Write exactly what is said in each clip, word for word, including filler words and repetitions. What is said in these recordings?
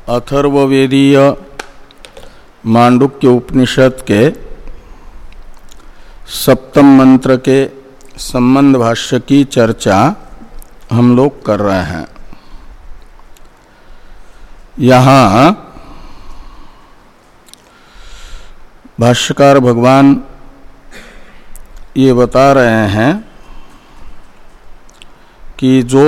अथर्ववेदीय मांडुक्य उपनिषद के सप्तम मंत्र के संबंध भाष्य की चर्चा हम लोग कर रहे हैं। यहाँ भाष्यकार भगवान ये बता रहे हैं कि जो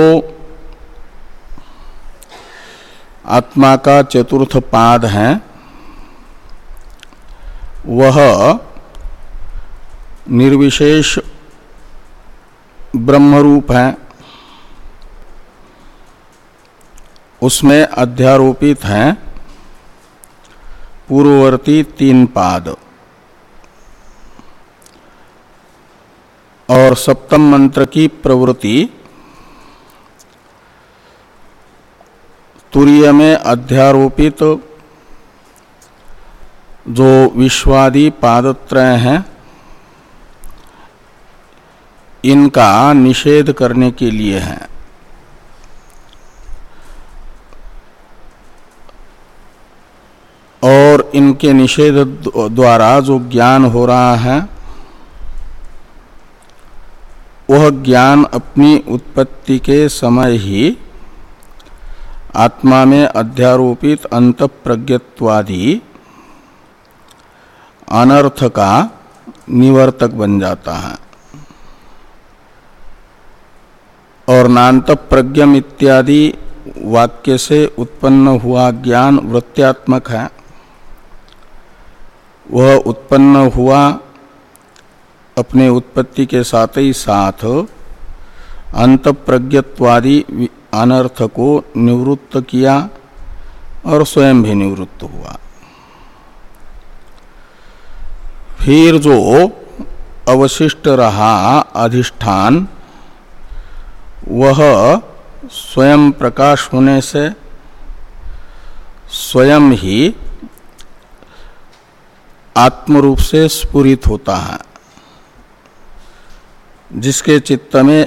आत्मा का चतुर्थ पाद है वह निर्विशेष ब्रह्मरूप है, उसमें अध्यारोपित हैं पूर्ववर्ती तीन पाद और सप्तम मंत्र की प्रवृत्ति तुरीय में अध्यारोपित जो विश्वादि पादत्रय हैं इनका निषेध करने के लिए है। और इनके निषेध द्वारा जो ज्ञान हो रहा है वह ज्ञान अपनी उत्पत्ति के समय ही आत्मा में अध्यारोपित अंतःप्रज्ञत्वादि अनर्थ का निवर्तक बन जाता है और नान्तप्रज्ञम इत्यादि वाक्य से उत्पन्न हुआ ज्ञान वृत्त्यात्मक है। वह उत्पन्न हुआ अपने उत्पत्ति के साथ ही साथ अंतःप्रज्ञत्वादि अनर्थ को निवृत्त किया और स्वयं भी निवृत्त हुआ। फिर जो अवशिष्ट रहा अधिष्ठान वह स्वयं प्रकाश होने से स्वयं ही आत्मरूप से स्फुरित होता है, जिसके चित्त में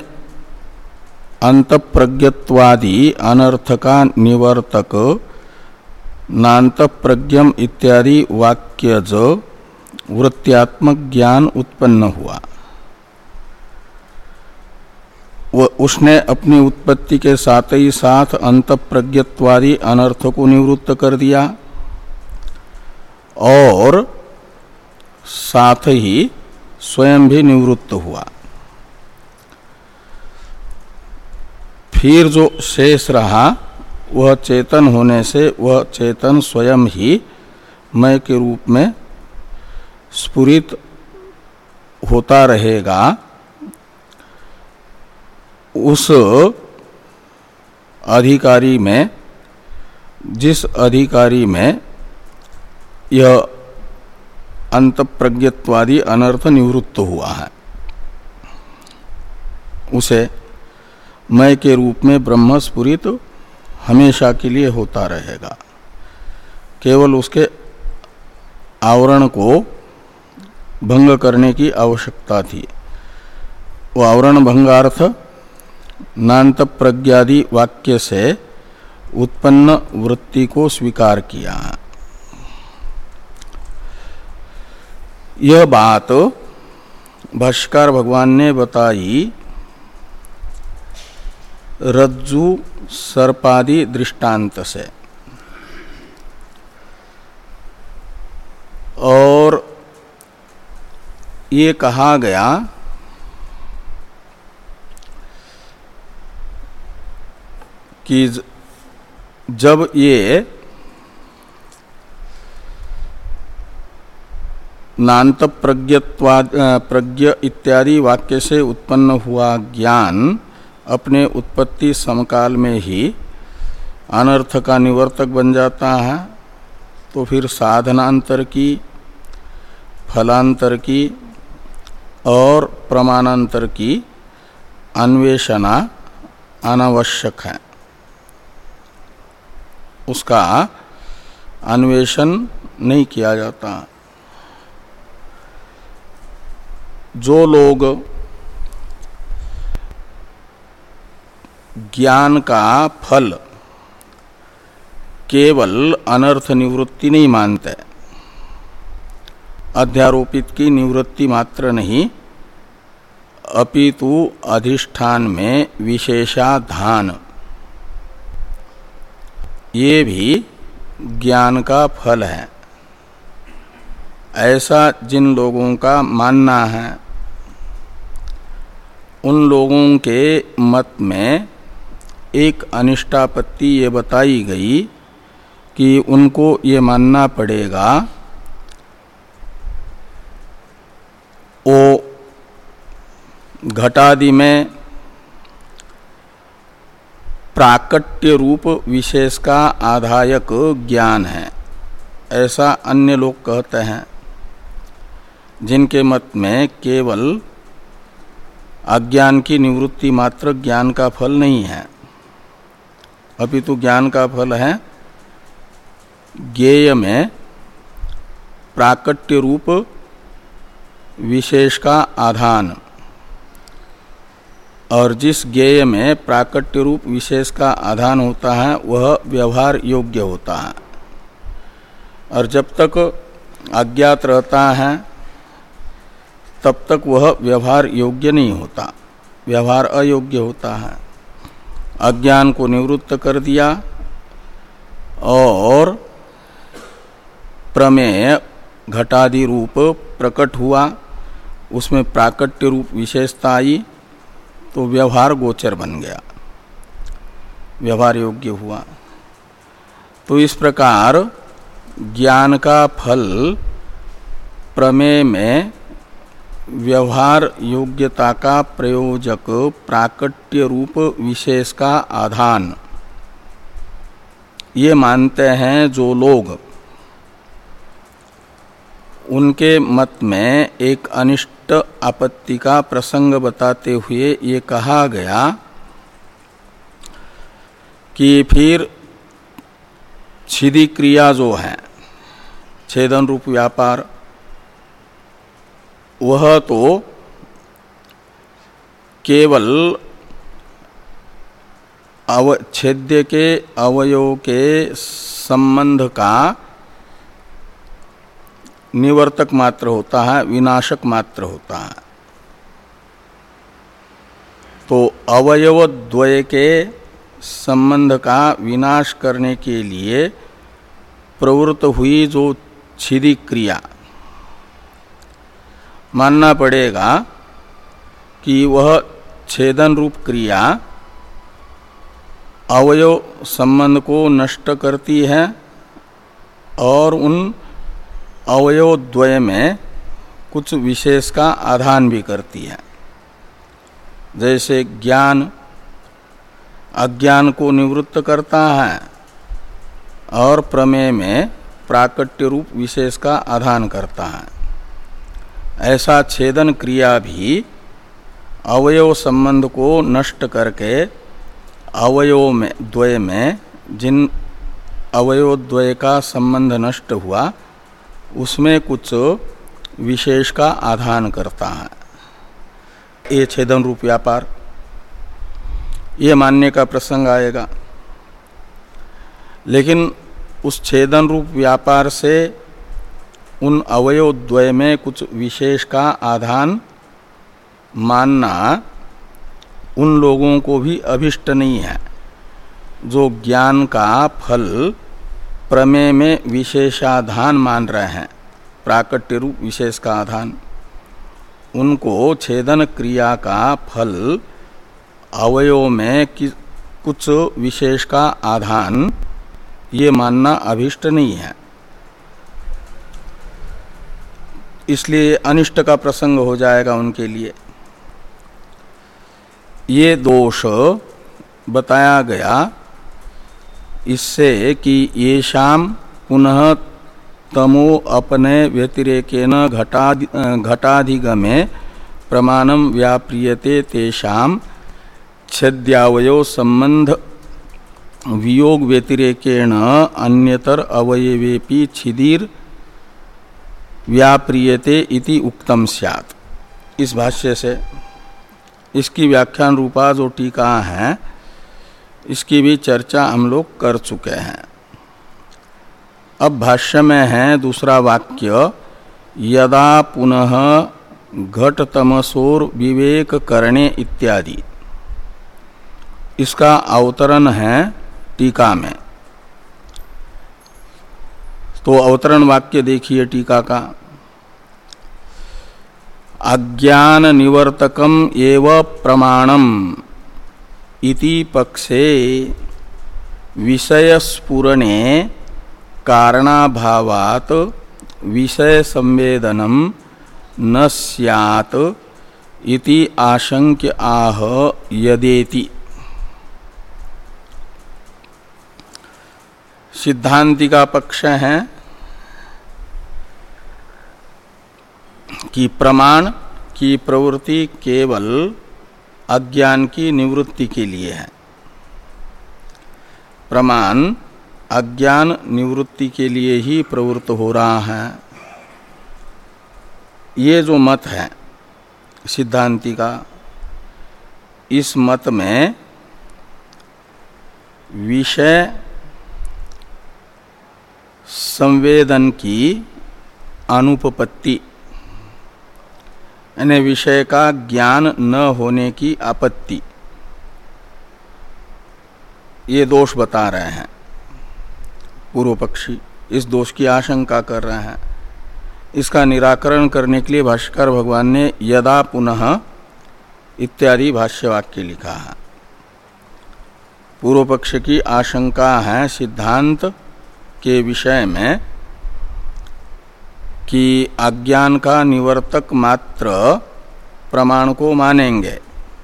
अंतःप्रज्ञत्वादि अनर्थ का निवर्तक नान्तप्रज्ञम इत्यादि वाक्यज वृत्त्यात्मक ज्ञान उत्पन्न हुआ। वह उसने अपनी उत्पत्ति के साथ ही साथ अंतःप्रज्ञत्वादि अनर्थ को निवृत्त कर दिया और साथ ही स्वयं भी निवृत्त हुआ। फिर जो शेष रहा वह चेतन होने से वह चेतन स्वयं ही मैं के रूप में स्फुरित होता रहेगा। उस अधिकारी में जिस अधिकारी में यह अंतःप्रज्ञत्वादि अनर्थ निवृत्त हुआ है उसे मैं के रूप में ब्रह्म स्फुरित हमेशा के लिए होता रहेगा। केवल उसके आवरण को भंग करने की आवश्यकता थी। वो आवरण भंगार्थ नान्तप्रज्ञादि वाक्य से उत्पन्न वृत्ति को स्वीकार किया है। यह बात भाष्यकार भगवान ने बताई रज्जु सर्पादि दृष्टांत से। और ये कहा गया कि जब ये नान्तप्रज्ञत्वाद प्रज्ञ इत्यादि वाक्य से उत्पन्न हुआ ज्ञान अपने उत्पत्ति समकाल में ही अनर्थ का निवर्तक बन जाता है, तो फिर साधनांतर की, फलांतर की और प्रमाणांतर की अन्वेषणा अनावश्यक है। उसका अन्वेषण नहीं किया जाता। जो लोग ज्ञान का फल केवल अनर्थ निवृत्ति नहीं मानते, अध्यारोपित की निवृत्ति मात्र नहीं, अपितु अधिष्ठान में विशेषाधान ये भी ज्ञान का फल है, ऐसा जिन लोगों का मानना है उन लोगों के मत में एक अनिष्टापत्ति ये बताई गई कि उनको ये मानना पड़ेगा वो घटादि में प्राकट्य रूप विशेष का आधायक ज्ञान है, ऐसा अन्य लोग कहते हैं, जिनके मत में केवल अज्ञान की निवृत्ति मात्र ज्ञान का फल नहीं है, अपितु ज्ञान का फल है ज्ञेय में प्राकट्य रूप विशेष का आधान, और जिस ज्ञेय में प्राकट्य रूप विशेष का आधान होता है वह व्यवहार योग्य होता है, और जब तक अज्ञात रहता है तब तक वह व्यवहार योग्य नहीं होता, व्यवहार अयोग्य होता है। अज्ञान को निवृत्त कर दिया और प्रमेय घटादि रूप प्रकट हुआ, उसमें प्राकट्य रूप विशेषता आई तो व्यवहार गोचर बन गया, व्यवहार योग्य हुआ। तो इस प्रकार ज्ञान का फल प्रमेय में व्यवहार योग्यता का प्रयोजक प्राकट्य रूप विशेष का आधान ये मानते हैं जो लोग, उनके मत में एक अनिष्ट आपत्ति का प्रसंग बताते हुए ये कहा गया कि फिर छिदी क्रिया जो है छेदन रूप व्यापार, वह तो केवल अवच्छेद्य के अवयव के संबंध का निवर्तक मात्र होता है, विनाशक मात्र होता है। तो अवयव द्वय के संबंध का विनाश करने के लिए प्रवृत्त हुई जो छिदी क्रिया, मानना पड़ेगा कि वह छेदन रूप क्रिया अवयव संबंध को नष्ट करती है और उन अवयव द्वय में कुछ विशेष का आधान भी करती है। जैसे ज्ञान अज्ञान को निवृत्त करता है और प्रमेय में प्राकट्य रूप विशेष का आधान करता है, ऐसा छेदन क्रिया भी अवयव संबंध को नष्ट करके अवयव में द्वय में जिन अवयव द्वय का संबंध नष्ट हुआ उसमें कुछ विशेष का आधान करता है। ये छेदन रूप व्यापार, ये मानने का प्रसंग आएगा। लेकिन उस छेदन रूप व्यापार से उन अवयव द्वय में कुछ विशेष का आधान मानना उन लोगों को भी अभिष्ट नहीं है जो ज्ञान का फल प्रमेय में विशेषाधान मान रहे हैं, प्राकट्य रूप विशेष का आधान। उनको छेदन क्रिया का फल अवयव में कुछ विशेष का आधान ये मानना अभिष्ट नहीं है, इसलिए अनिष्ट का प्रसंग हो जाएगा उनके लिए। ये दोष बताया गया इससे कि ये शाम पुनः तमो अपने व्यतिरेकेन घटादि घटाधिगमे प्रमाणम व्याप्रियते तेषाम छेद्यावयो संबंध वियोग व्यतिरेकेण अन्यतर अवयवेपि छिदीर व्याप्रियते इति उक्तम स्यात्। इस भाष्य से इसकी व्याख्यान रूपा जो टीका है इसकी भी चर्चा हम लोग कर चुके हैं। अब भाष्य में है दूसरा वाक्य, यदा पुनः घट तमसोर विवेक करणे इत्यादि। इसका अवतरण है टीका में। तो अवतरण वाक्य देखिए टीका का, अज्ञान निवर्तकम एव प्रमाणम इति पक्षे विषय स्फुरणे कारणाभावात् विषय संवेदनम न स्यात् इति आशंक्य आह यदेति। सिद्धांति का पक्ष है कि प्रमाण की प्रवृत्ति केवल अज्ञान की निवृत्ति के लिए है। प्रमाण अज्ञान निवृत्ति के लिए ही प्रवृत्त हो रहा है। ये जो मत है सिद्धांति का, इस मत में विषय संवेदन की अनुपपत्ति यानी विषय का ज्ञान न होने की आपत्ति, ये दोष बता रहे हैं पूर्व पक्षी। इस दोष की आशंका कर रहे हैं। इसका निराकरण करने के लिए भाष्यकार भगवान ने यदा पुनः इत्यादि भाष्य वाक्य लिखा है। पूर्व पक्ष की आशंका है सिद्धांत के विषय में कि अज्ञान का निवर्तक मात्र प्रमाण को मानेंगे,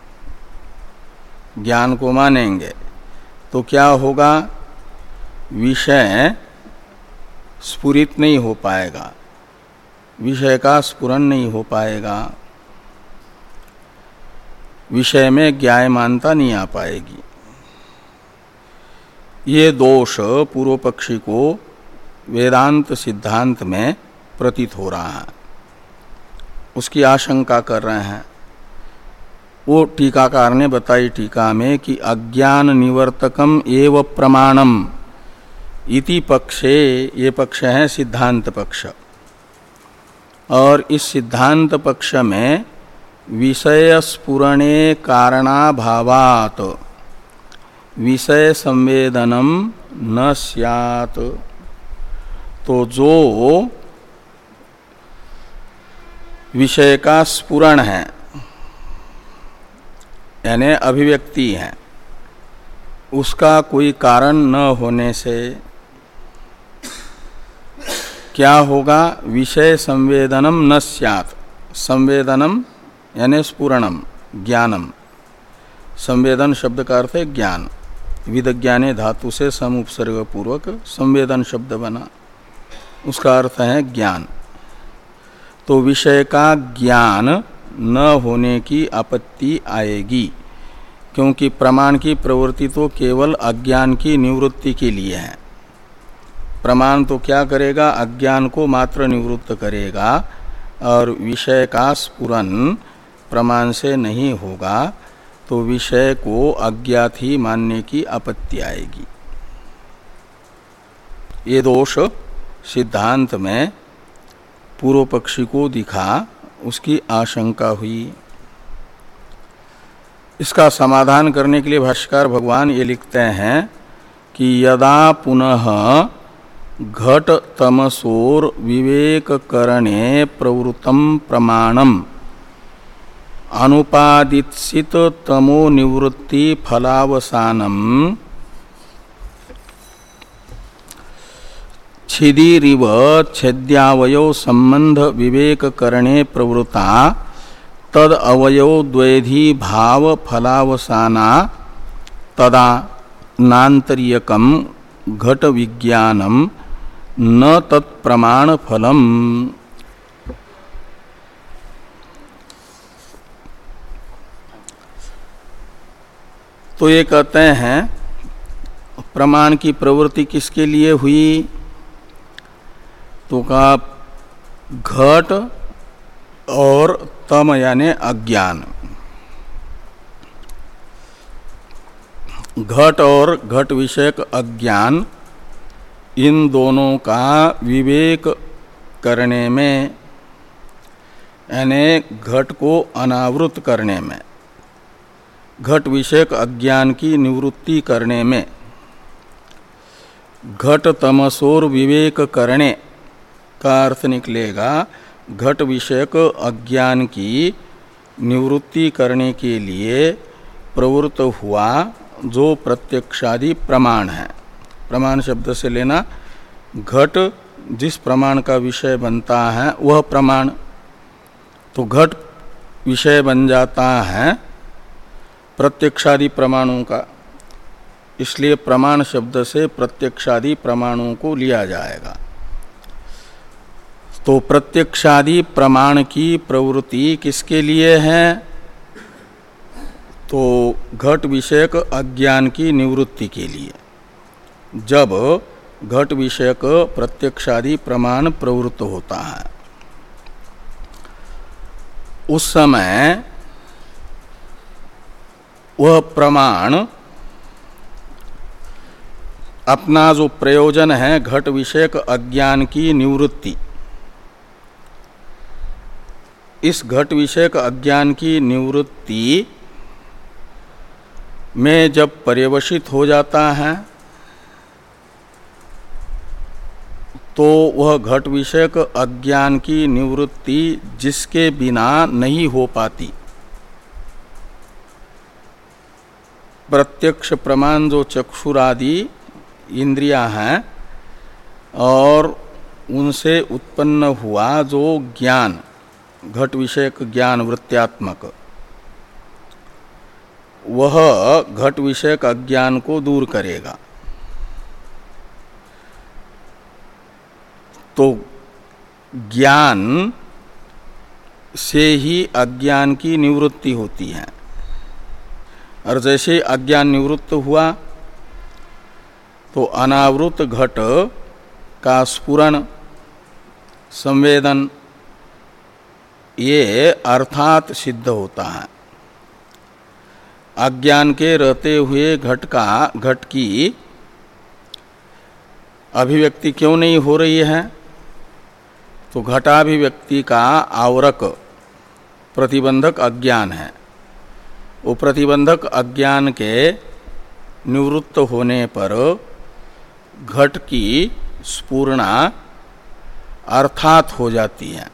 ज्ञान को मानेंगे, तो क्या होगा, विषय स्फुरित नहीं हो पाएगा, विषय का स्फुरन नहीं हो पाएगा, विषय में ज्ञायमानता नहीं आ पाएगी। ये दोष पूर्व पक्षी को वेदांत सिद्धांत में प्रतीत हो रहा है, उसकी आशंका कर रहे हैं। वो टीकाकार ने बताई टीका में कि अज्ञान निवर्तकम एव प्रमाणम इति पक्षे, ये पक्ष है सिद्धांत पक्ष। और इस सिद्धांत पक्ष में विषय स्फुरणे कारणाभावात् विषय संवेदनम न स्यात्। तो जो विषय का स्फुरण है यानी अभिव्यक्ति है, उसका कोई कारण न होने से क्या होगा, विषय संवेदनम न स्यात्। संवेदनम यानी स्फुरणम, ज्ञानम। संवेदन शब्द का अर्थ है ज्ञान। विदज्ञाने धातु से समुपसर्ग पूर्वक संवेदन शब्द बना, उसका अर्थ है ज्ञान। तो विषय का ज्ञान न होने की आपत्ति आएगी, क्योंकि प्रमाण की प्रवृत्ति तो केवल अज्ञान की निवृत्ति के लिए है। प्रमाण तो क्या करेगा, अज्ञान को मात्र निवृत्त करेगा, और विषय का स्फुरन प्रमाण से नहीं होगा, तो विषय को अज्ञात ही मानने की आपत्ति आएगी। ये दोष सिद्धांत में पूर्व पक्षी को दिखा, उसकी आशंका हुई। इसका समाधान करने के लिए भाष्यकार भगवान ये लिखते हैं कि यदा पुनः घट तमसोर विवेक करणे प्रवृत्तम प्रमाणम अनुपादित तमो निवृत्ति फलावसानम छिदीरिव छेद्यावयो संबंध विवेक करणे प्रवृत्ता तद अवयो द्वैधी भाव फलावसाना तदा नान्तरीयकम घट विज्ञानम न तत्प्रमाण फलम। तो ये कहते हैं प्रमाण की प्रवृत्ति किसके लिए हुई, तो का घट और तम यानी अज्ञान। घट और घट विषयक अज्ञान इन दोनों का विवेक करने में, यानी घट को अनावृत करने में, घट विषयक अज्ञान की निवृत्ति करने में, घट तमसोर विवेक करने का अर्थ निकलेगा घट विषयक अज्ञान की निवृत्ति करने के लिए प्रवृत्त हुआ जो प्रत्यक्षादि प्रमाण है। प्रमाण शब्द से लेना घट जिस प्रमाण का विषय बनता है वह प्रमाण, तो घट विषय बन जाता है प्रत्यक्षादि प्रमाणों का, इसलिए प्रमाण शब्द से प्रत्यक्षादि प्रमाणों को लिया जाएगा। तो प्रत्यक्षादि प्रमाण की प्रवृत्ति किसके लिए है? तो घट विषयक अज्ञान की निवृत्ति के लिए। जब घट विषयक प्रत्यक्षादि प्रमाण प्रवृत्त होता है उस समय वह प्रमाण अपना जो प्रयोजन है घट विषयक अज्ञान की निवृत्ति, इस घट विषयक अज्ञान की निवृत्ति में जब पर्यवसित हो जाता है तो वह घट विषयक अज्ञान की निवृत्ति जिसके बिना नहीं हो पाती, प्रत्यक्ष प्रमाण जो चक्षुरादि इंद्रियां हैं और उनसे उत्पन्न हुआ जो ज्ञान घट विषयक ज्ञान वृत्त्यात्मक, वह घट विषयक अज्ञान को दूर करेगा। तो ज्ञान से ही अज्ञान की निवृत्ति होती है, और जैसे अज्ञान निवृत्त हुआ तो अनावृत घट का स्फुरण संवेदन ये अर्थात सिद्ध होता है। अज्ञान के रहते हुए घट का घट की अभिव्यक्ति क्यों नहीं हो रही है? तो घटाभिव्यक्ति का आवरक प्रतिबंधक अज्ञान है। वो प्रतिबंधक अज्ञान के निवृत्त होने पर घट की स्फुरणा अर्थात हो जाती है।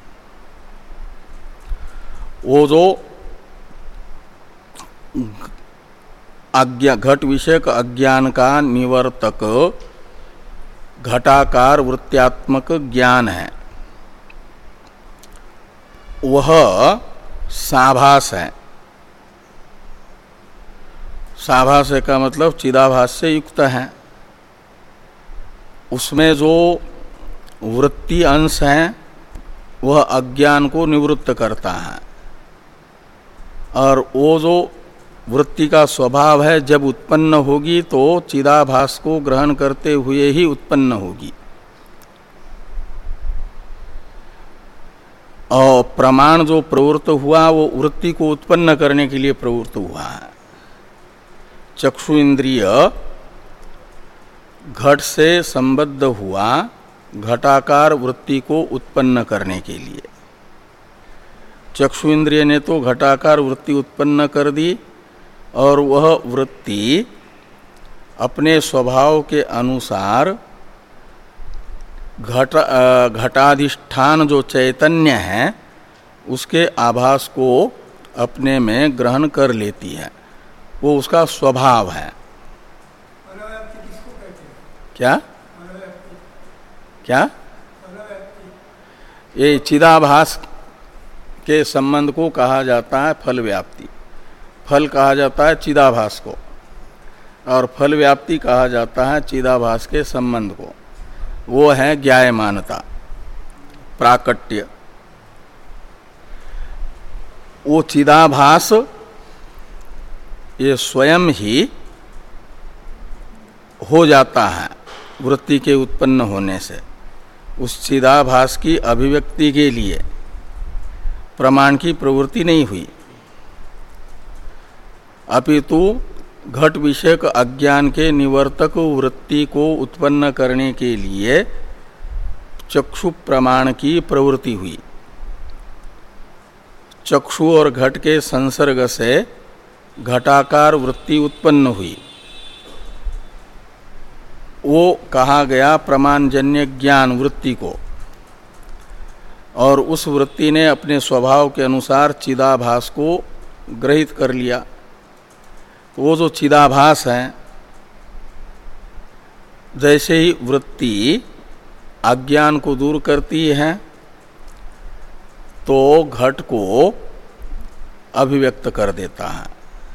वो जो अज्ञा घट विषयक अज्ञान का निवर्तक घटाकार वृत्त्यात्मक ज्ञान है, वह साभास है। साभास का मतलब चिदाभास से युक्त है। उसमें जो वृत्ति अंश है वह अज्ञान को निवृत्त करता है, और वो जो वृत्ति का स्वभाव है जब उत्पन्न होगी तो चिदाभास को ग्रहण करते हुए ही उत्पन्न होगी। और प्रमाण जो प्रवृत्त हुआ वो वृत्ति को उत्पन्न करने के लिए प्रवृत्त हुआ है। चक्षु इंद्रिय घट से संबद्ध हुआ घटाकार वृत्ति को उत्पन्न करने के लिए। चक्षु इंद्रिय ने तो घटाकार वृत्ति उत्पन्न कर दी, और वह वृत्ति अपने स्वभाव के अनुसार घट घटाधिष्ठान जो चैतन्य है उसके आभास को अपने में ग्रहण कर लेती है। वो उसका स्वभाव है। क्या क्या ये चिदाभास के संबंध को कहा जाता है फल व्याप्ति। फल कहा जाता है चिदाभास को, और फल व्याप्ति कहा जाता है चिदाभास के संबंध को। वो है ज्ञायमानता, प्राकट्य। वो चिदाभास ये स्वयं ही हो जाता है वृत्ति के उत्पन्न होने से। उस चिदाभास की अभिव्यक्ति के लिए प्रमाण की प्रवृत्ति नहीं हुई, अपितु घट विषयक अज्ञान के निवर्तक वृत्ति को उत्पन्न करने के लिए चक्षु प्रमाण की प्रवृत्ति हुई। चक्षु और घट के संसर्ग से घटाकार वृत्ति उत्पन्न हुई। वो कहा गया प्रमाणजन्य ज्ञान वृत्ति को, और उस वृत्ति ने अपने स्वभाव के अनुसार चिदाभास को ग्रहित कर लिया। वो जो चिदाभास है, जैसे ही वृत्ति अज्ञान को दूर करती है तो घट को अभिव्यक्त कर देता है।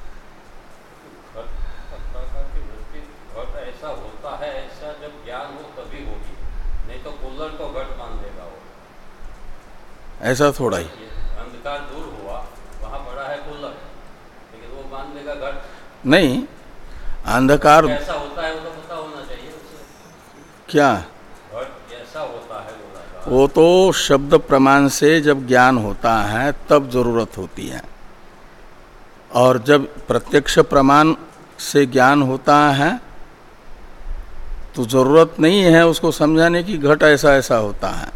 घट ऐसा होता है, ऐसा जब ज्ञान हो तभी होगी, नहीं तो कुल्हड़ को घट मान लेगा वो। ऐसा थोड़ा ही अंधकार दूर हुआ, वहां पड़ा है कुल्हड़, लेकिन वो मान लेगा घट नहीं। अंधकार ऐसा होता है वो तो पता होना चाहिए उसे। क्या घट ऐसा होता है बोला, वो तो शब्द प्रमाण से जब ज्ञान होता है तब जरूरत होती है, और जब प्रत्यक्ष प्रमाण से ज्ञान होता है तो जरूरत नहीं है उसको समझाने की घट ऐसा ऐसा होता है।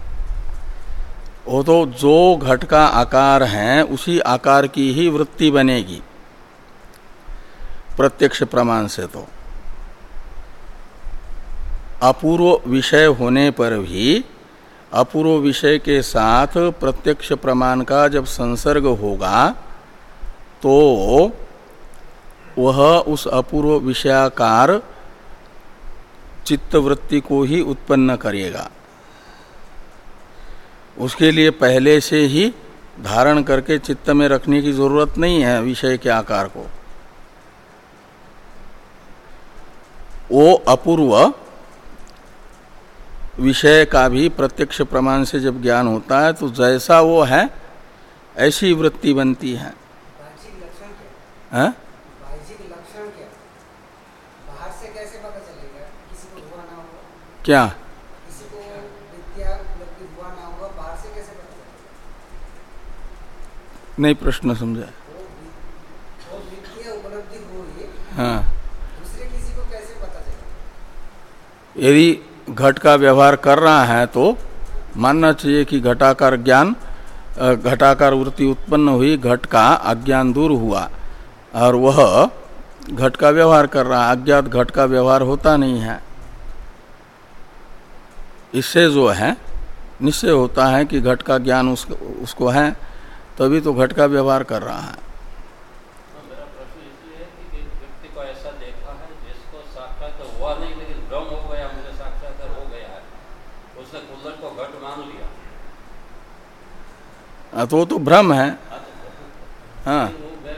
वो तो जो घट का आकार है उसी आकार की ही वृत्ति बनेगी प्रत्यक्ष प्रमाण से। तो अपूर्व विषय होने पर भी अपूर्व विषय के साथ प्रत्यक्ष प्रमाण का जब संसर्ग होगा तो वह उस अपूर्व विषयाकार चित्तवृत्ति को ही उत्पन्न करेगा। उसके लिए पहले से ही धारण करके चित्त में रखने की जरूरत नहीं है विषय के आकार को। वो अपूर्व विषय का भी प्रत्यक्ष प्रमाण से जब ज्ञान होता है तो जैसा वो है ऐसी वृत्ति बनती है। हाँ? बाहर से कैसे पता चलेगा? किसी को हुआ ना होगा? क्या? किसी को विद्या उपलब्धि हुआ ना होगा, बाहर से कैसे पता चलेगा? नहीं, प्रश्न समझा। वो विद्या उपलब्धि हुई, हाँ, दूसरे किसी को कैसे पता चलेगा? यदि घट का व्यवहार कर रहा है तो मानना चाहिए कि घटाकार ज्ञान, घटाकार वृत्ति उत्पन्न हुई, घट का अज्ञान दूर हुआ और वह घट का व्यवहार कर रहा है। अज्ञात घट का व्यवहार होता नहीं है। इससे जो है निश्चय होता है कि घट का ज्ञान उसको, उसको है, तभी तो घट का व्यवहार कर रहा है। मेरा प्रश्न इसलिए है कि व्यक्ति को ऐसा देखा है जिसको साक्षात हुआ नहीं लेकिन भ्रम हो गया, मुझे साक्षात्कार हो गया है, उसने कुल्हड़ को घट मान लिया। तो वो तो भ्रम है। हाँ,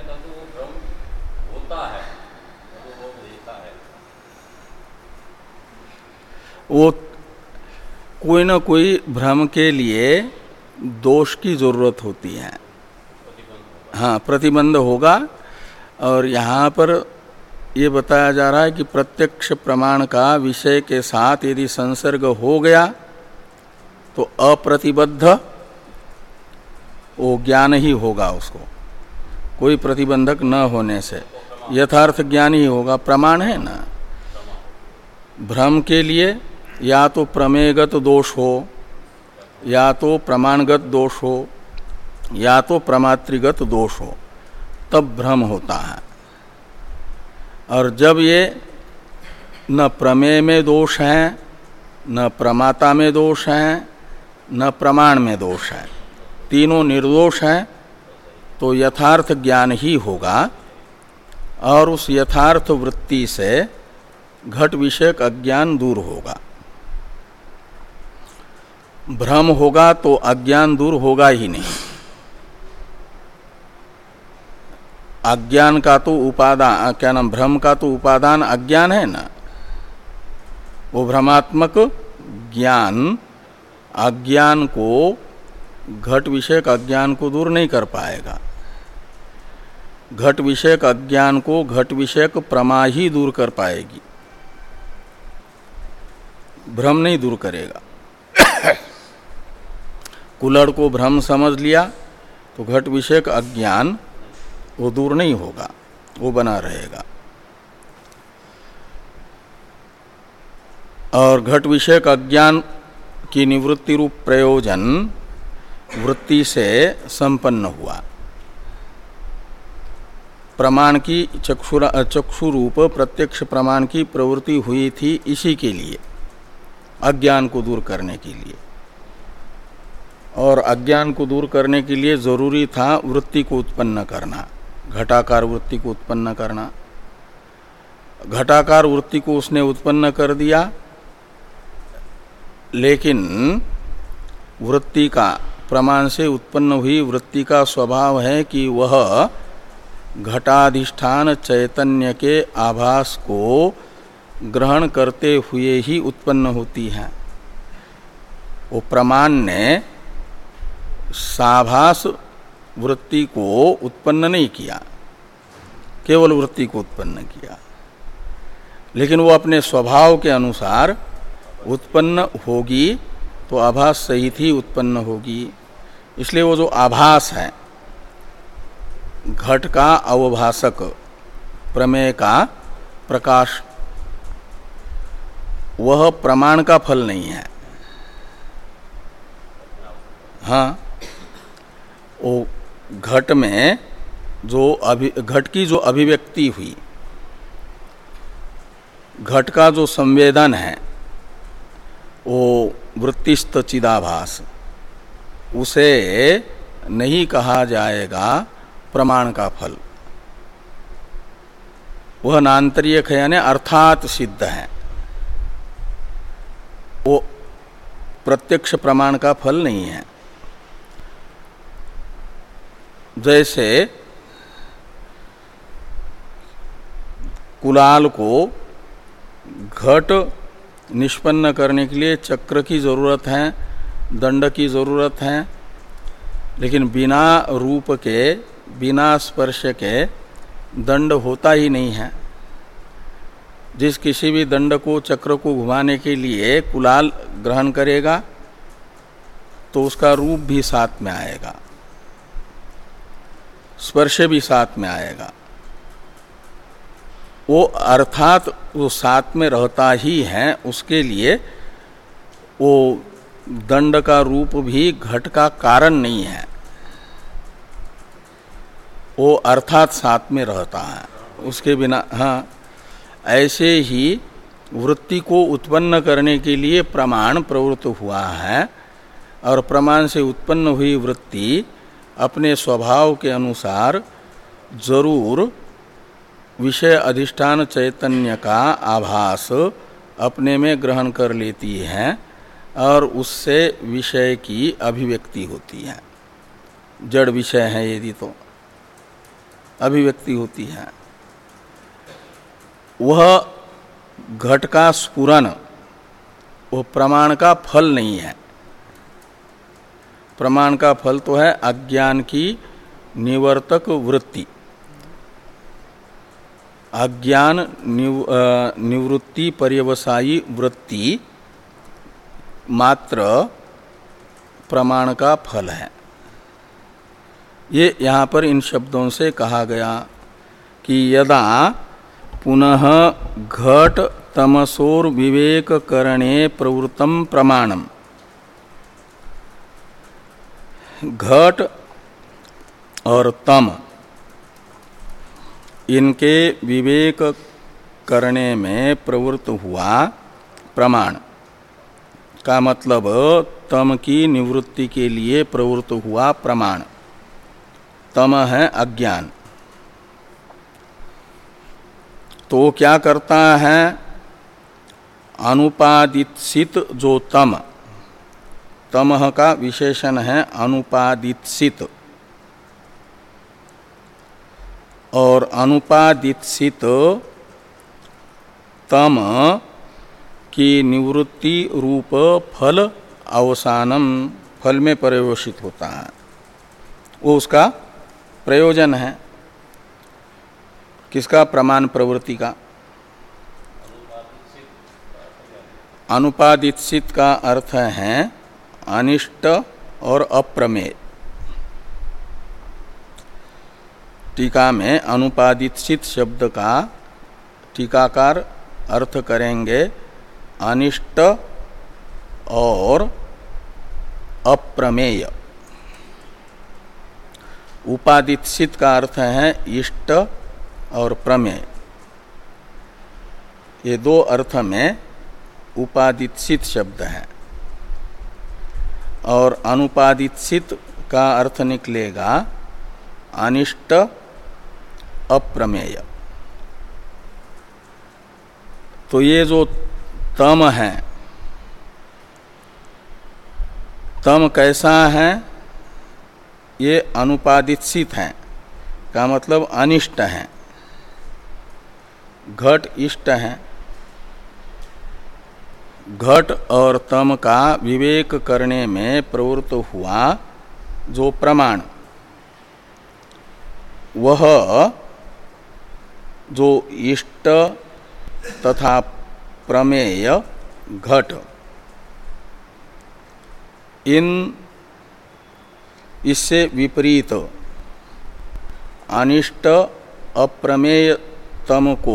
वो कोई ना कोई भ्रम के लिए दोष की जरूरत होती है। हाँ, प्रतिबंध होगा। और यहाँ पर ये बताया जा रहा है कि प्रत्यक्ष प्रमाण का विषय के साथ यदि संसर्ग हो गया तो अप्रतिबद्ध वो ज्ञान ही होगा, उसको कोई प्रतिबंधक न होने से यथार्थ ज्ञान ही होगा। प्रमाण है ना। भ्रम के लिए या तो प्रमेयगत दोष हो, या तो प्रमाणगत दोष हो, या तो प्रमात्रिगत दोष हो, तब भ्रम होता है। और जब ये न प्रमेय में दोष है, न प्रमाता में दोष है, न प्रमाण में दोष है, तीनों निर्दोष हैं, तो यथार्थ ज्ञान ही होगा। और उस यथार्थ वृत्ति से घट विषयक अज्ञान दूर होगा। भ्रम होगा तो अज्ञान दूर होगा ही नहीं। अज्ञान का तो उपादान, क्या नाम, भ्रम का तो उपादान अज्ञान है ना। वो भ्रमात्मक ज्ञान अज्ञान को, घट विषयक अज्ञान को दूर नहीं कर पाएगा। घट विषयक अज्ञान को घट विषयक प्रमा ही दूर कर पाएगी, भ्रम नहीं दूर करेगा। कुल्हड़ को भ्रम समझ लिया तो घट विषयक अज्ञान वो दूर नहीं होगा, वो बना रहेगा। और घट विषयक अज्ञान की निवृत्ति रूप प्रयोजन वृत्ति से संपन्न हुआ। प्रमाण की चक्षुरा चक्षु रूप प्रत्यक्ष प्रमाण की प्रवृत्ति हुई थी इसी के लिए, अज्ञान को दूर करने के लिए। और अज्ञान को दूर करने के लिए जरूरी था वृत्ति को उत्पन्न करना, घटाकार वृत्ति को उत्पन्न करना। घटाकार वृत्ति को उसने उत्पन्न कर दिया, लेकिन वृत्ति का प्रमाण से उत्पन्न हुई वृत्ति का स्वभाव है कि वह घटाधिष्ठान चैतन्य के आभास को ग्रहण करते हुए ही उत्पन्न होती है। वो प्रमाण ने साभास वृत्ति को उत्पन्न नहीं किया, केवल वृत्ति को उत्पन्न किया, लेकिन वो अपने स्वभाव के अनुसार उत्पन्न होगी तो आभास सहित ही उत्पन्न होगी। इसलिए वो जो आभास है, घट का अवभासक, प्रमेय का प्रकाश, वह प्रमाण का फल नहीं है। हाँ, वो घट में जो अभि घट की जो अभिव्यक्ति हुई, घट का जो संवेदन है, वो वृत्तिस्थ चिदाभास, उसे नहीं कहा जाएगा प्रमाण का फल। वह नान्तरीयक है, यानी अर्थात सिद्ध है, वो प्रत्यक्ष प्रमाण का फल नहीं है। जैसे कुलाल को घट निष्पन्न करने के लिए चक्र की जरूरत है, दंड की जरूरत है, लेकिन बिना रूप के, बिना स्पर्श के दंड होता ही नहीं है। जिस किसी भी दंड को, चक्र को घुमाने के लिए कुलाल ग्रहण करेगा तो उसका रूप भी साथ में आएगा, स्पर्श भी साथ में आएगा। वो अर्थात वो साथ में रहता ही है, उसके लिए वो दंड का रूप भी घट का कारण नहीं है, वो अर्थात साथ में रहता है, उसके बिना। हाँ, ऐसे ही वृत्ति को उत्पन्न करने के लिए प्रमाण प्रवृत्त हुआ है, और प्रमाण से उत्पन्न हुई वृत्ति अपने स्वभाव के अनुसार जरूर विषय अधिष्ठान चैतन्य का आभास अपने में ग्रहण कर लेती है, और उससे विषय की अभिव्यक्ति होती है। जड़ विषय है यदि तो अभिव्यक्ति होती है। वह घट का स्फुरन, वो प्रमाण का फल नहीं है। प्रमाण का फल तो है अज्ञान की निवर्तक वृत्ति, अज्ञान निव, निवृत्ति पर्यवसायी वृत्ति मात्र प्रमाण का फल है। ये यहाँ पर इन शब्दों से कहा गया कि यदा पुनः घट तमसोर विवेक करणे प्रवृत्तम प्रमाणम, घट और तम इनके विवेक करने में प्रवृत्त हुआ प्रमाण का मतलब तम की निवृत्ति के लिए प्रवृत्त हुआ प्रमाण। तम है अज्ञान, तो क्या करता है, अनुपादितसित जो तम, तमह का विशेषण है अनुपादितसित, और अनुपादितसित तम की निवृत्ति रूप फल अवसानम, फल में पर्यवसित होता है, वो उसका प्रयोजन है। किसका? प्रमाण प्रवृत्ति का। अनुपादितसित का अर्थ है अनिष्ट और अप्रमेय। टीका में अनुपादितसित शब्द का टीकाकार अर्थ करेंगे अनिष्ट और अप्रमेय। उपादित सिद्ध का अर्थ है इष्ट और प्रमेय। ये दो अर्थ में उपादित सिद्ध शब्द है। और अनुपादित सिद्ध का अर्थ निकलेगा अनिष्ट अप्रमेय। तो ये जो तम है, तम कैसा है? ये अनुपादित सिद्ध है का मतलब अनिष्ट है। घट इष्ट है। घट और तम का विवेक करने में प्रवृत्त हुआ जो प्रमाण, वह जो इष्ट तथा प्रमेय घट, इन इससे विपरीत अनिष्ट अप्रमेय तम को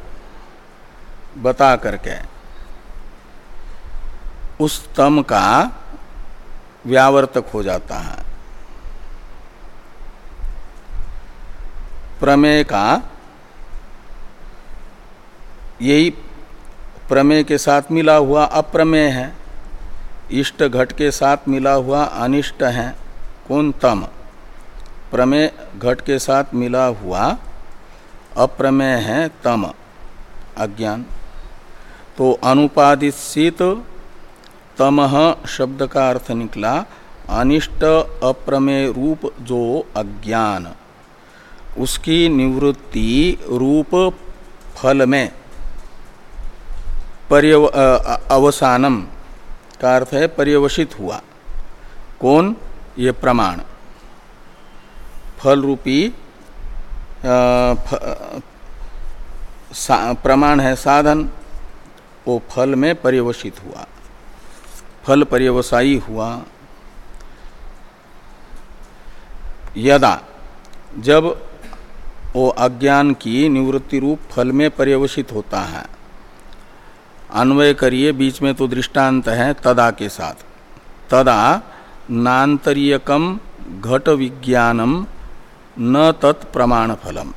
बता करके उस तम का व्यावर्तक हो जाता है। प्रमेय का यही प्रमेय के साथ मिला हुआ अप्रमेय है, इष्ट घट के साथ मिला हुआ अनिष्ट है। कौन? तम। प्रमेय घट के साथ मिला हुआ अप्रमेय है तम, अज्ञान। तो अनुपादित सित तमह शब्द का अर्थ निकला अनिष्ट अप्रमेय रूप जो अज्ञान, उसकी निवृत्ति रूप फल में पर्यव अवसानम का अर्थ है पर्यवसित हुआ। कौन? ये प्रमाण, फल रूपी प्रमाण है साधन, वो फल में पर्यवसित हुआ, फल पर्यवसायी हुआ। यदा, जब वो अज्ञान की निवृत्ति रूप फल में पर्यवसित होता है। अन्वय करिए, बीच में तो दृष्टांत है तदा के साथ। तदा नान्तरीयकम घट विज्ञानम न तत्प्रमाण फलम।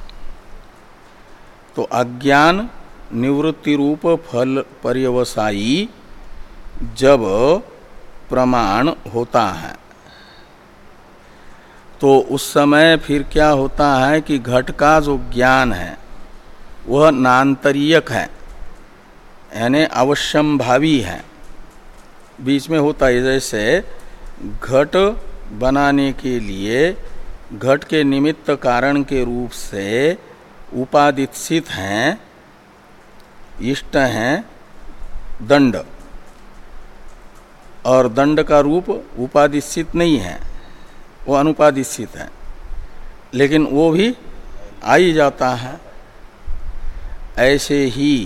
तो अज्ञान निवृत्ति रूप फल पर्यवसायी जब प्रमाण होता है, तो उस समय फिर क्या होता है कि घट का जो ज्ञान है वह नान्तरीयक है, यानी अवश्यम भावी है, बीच में होता है। जैसे घट बनाने के लिए घट के निमित्त कारण के रूप से उपादित सिद्ध हैं, इष्ट हैं दंड, और दंड का रूप उपादित सिद्ध नहीं है, वो अनुपादित सिद्ध है, लेकिन वो भी आ ही जाता है। ऐसे ही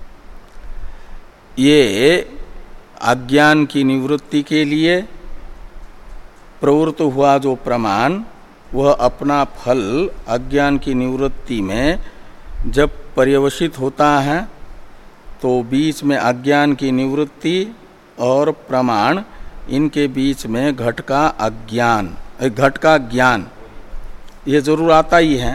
ये अज्ञान की निवृत्ति के लिए प्रवृत्त हुआ जो प्रमाण, वह अपना फल अज्ञान की निवृत्ति में जब पर्यवसित होता है, तो बीच में अज्ञान की निवृत्ति और प्रमाण, इनके बीच में घट का अज्ञान, घट का ज्ञान ये जरूर आता ही है।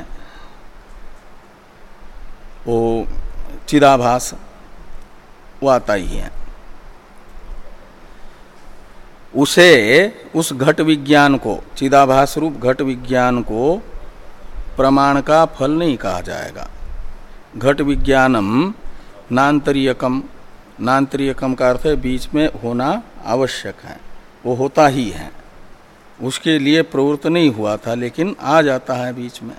वो चिदाभास वो आता ही है। उसे, उस घट विज्ञान को, चिदाभास रूप घट विज्ञान को प्रमाण का फल नहीं कहा जाएगा। घट विज्ञानम नान्तरीयकम, नान्तरीयकम का अर्थ है बीच में होना आवश्यक है, वो होता ही है, उसके लिए प्रवृत्त नहीं हुआ था लेकिन आ जाता है बीच में।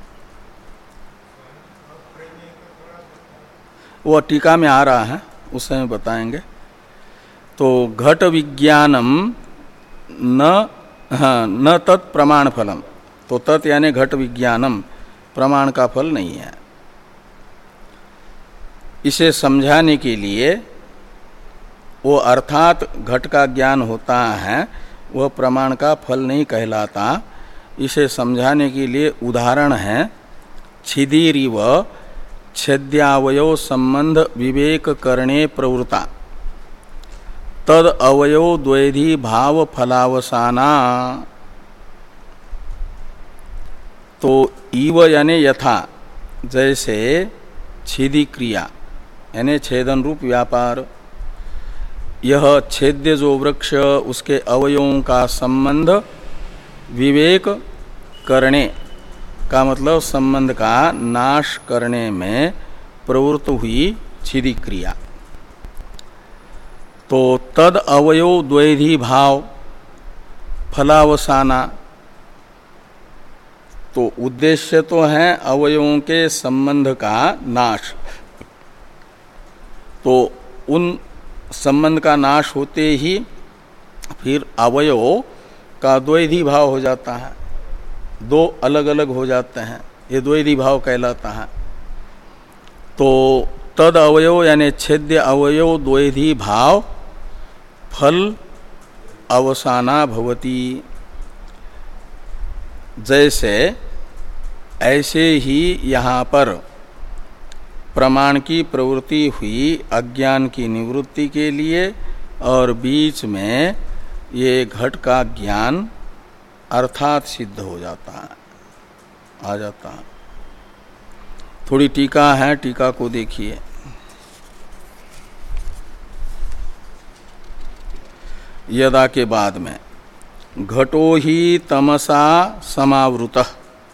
वो टीका में आ रहा है, उस समय बताएंगे। तो घट विज्ञानम न हाँ, न तत् प्रमाण फलम, तो तत् यानी घट विज्ञानम प्रमाण का फल नहीं है। इसे समझाने के लिए वो अर्थात घट का ज्ञान होता है, वह प्रमाण का फल नहीं कहलाता। इसे समझाने के लिए उदाहरण है छिदीरिव छेद्यावयो संबंध विवेक करणे प्रवृत्ता। तद अवयव द्वैधी भाव फलावसाना, तो इव यानी यथा, जैसे छेदी क्रिया यानी छेदन रूप व्यापार, यह छेद्य जो वृक्ष उसके अवयवों का संबंध विवेक करने का मतलब संबंध का नाश करने में प्रवृत्त हुई छेदी क्रिया, तो तद अवयव द्वैधी भाव फलावसाना, तो उद्देश्य तो है अवयवों के संबंध का नाश, तो उन संबंध का नाश होते ही फिर अवयव का द्वैधी भाव हो जाता है, दो अलग अलग हो जाते हैं, ये द्वैधी भाव कहलाता है। तो तद अवयव यानी छेद्य अवयव द्वैधी भाव फल अवसाना भवती, जैसे ऐसे ही यहाँ पर प्रमाण की प्रवृत्ति हुई अज्ञान की निवृत्ति के लिए, और बीच में ये घट का ज्ञान अर्थात सिद्ध हो जाता है, आ जाता है। थोड़ी टीका है, टीका को देखिए। यदा के बाद में घटो ही तमसा समावृतः,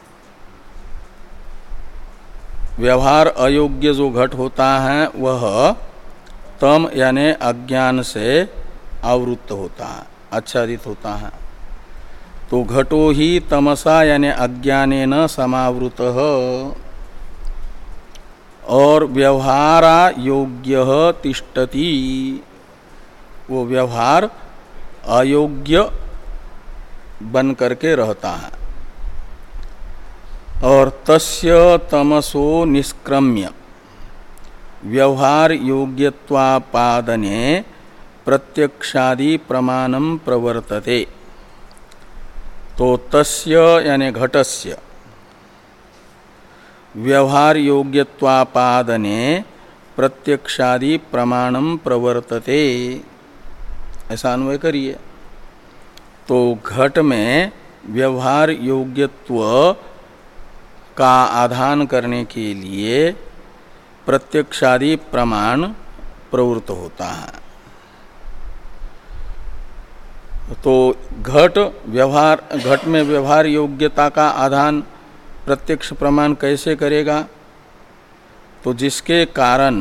व्यवहार अयोग्य जो घट होता है वह तम यानी अज्ञान से आवृत्त होता है, आच्छादित होता है। तो घटो ही तमसा यानी अज्ञानेन समावृतः, और व्यवहारा योग्य तिष्ठति, वो व्यवहार अयोग्य बन करके रहता है। और तस्य तमसो निष्क्रम्य व्यवहार योग्यत्वापादने प्रत्यक्षादि प्रमाणम प्रवर्तते, तो तस्य यानी घटस्य व्यवहार योग्यत्वापादने प्रत्यक्षादि प्रमाणम प्रवर्तते, ऐसा अन्वय करिए। तो घट में व्यवहार योग्यत्व का आधान करने के लिए प्रत्यक्षादि प्रमाण प्रवृत्त होता है। तो घट व्यवहार घट में व्यवहार योग्यता का आधान प्रत्यक्ष प्रमाण कैसे करेगा? तो जिसके कारण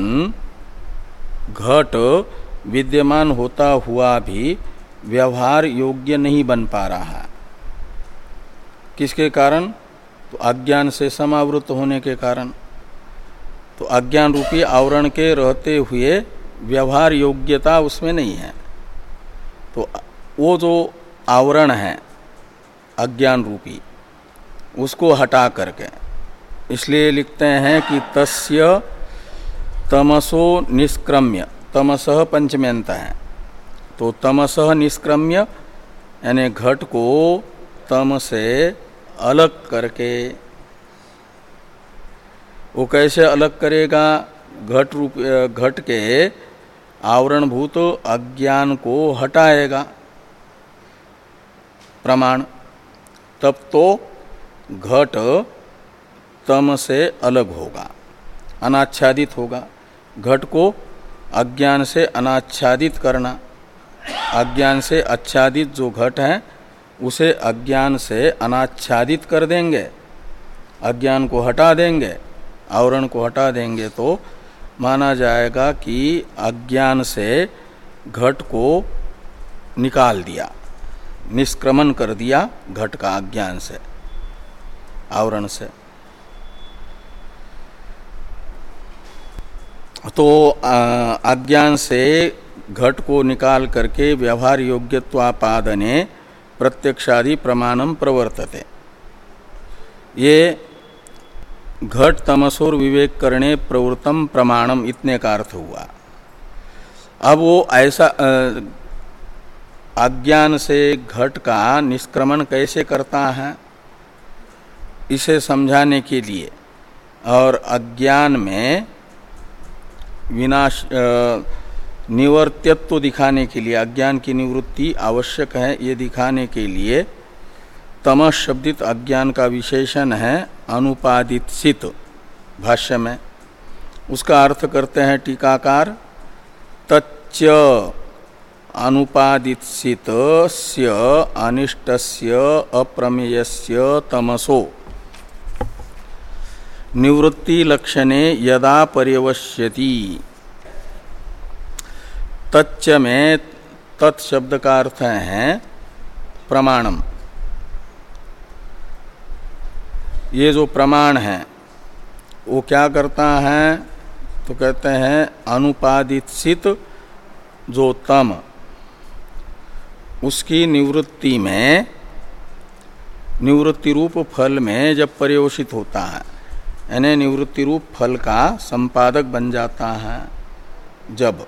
घट विद्यमान होता हुआ भी व्यवहार योग्य नहीं बन पा रहा है। किसके कारण? तो अज्ञान से समावृत होने के कारण। तो अज्ञान रूपी आवरण के रहते हुए व्यवहार योग्यता उसमें नहीं है। तो वो जो आवरण है अज्ञान रूपी, उसको हटा करके, इसलिए लिखते हैं कि तस्य तमसो निष्क्रम्य, तमसः पंचम्यंत है, तो तमसः निष्क्रम्य यानी घट को तम से अलग करके, वो कैसे अलग करेगा? घट रूप घट के आवरणभूत अज्ञान को हटाएगा प्रमाण, तब तो घट तम से अलग होगा, अनाच्छादित होगा। घट को अज्ञान से अनाच्छादित करना, अज्ञान से आच्छादित जो घट है उसे अज्ञान से अनाच्छादित कर देंगे, अज्ञान को हटा देंगे, आवरण को हटा देंगे, तो माना जाएगा कि अज्ञान से घट को निकाल दिया, निष्क्रमण कर दिया घट का अज्ञान से, आवरण से। तो अज्ञान से घट को निकाल करके व्यवहार योग्यत्वापादने प्रत्यक्षादि प्रमाणम प्रवर्तते। ये घट तमसोर विवेक करने प्रवृत्तम प्रमाणम, इतने का अर्थ हुआ। अब वो ऐसा अज्ञान से घट का निष्क्रमण कैसे करता है, इसे समझाने के लिए और अज्ञान में विनाश निवर्त्यत्व दिखाने के लिए, अज्ञान की निवृत्ति आवश्यक है ये दिखाने के लिए तमस शब्दित अज्ञान का विशेषण है अनुपादितसित। भाष्य में उसका अर्थ करते हैं टीकाकार, तच्च अनुपादितसितस्य अनिष्टस्य अप्रमेयस्य तमसो निवृत्ति लक्षणे यदा पर्यवश्यति। तच्च में तत् शब्द का अर्थ है प्रमाणम। ये जो प्रमाण है वो क्या करता है, तो कहते हैं अनुपादितसित जो तम उसकी निवृत्ति में, निवृत्ति रूप फल में जब पर्यवसित होता है, यानी निवृत्ति रूप फल का संपादक बन जाता है जब,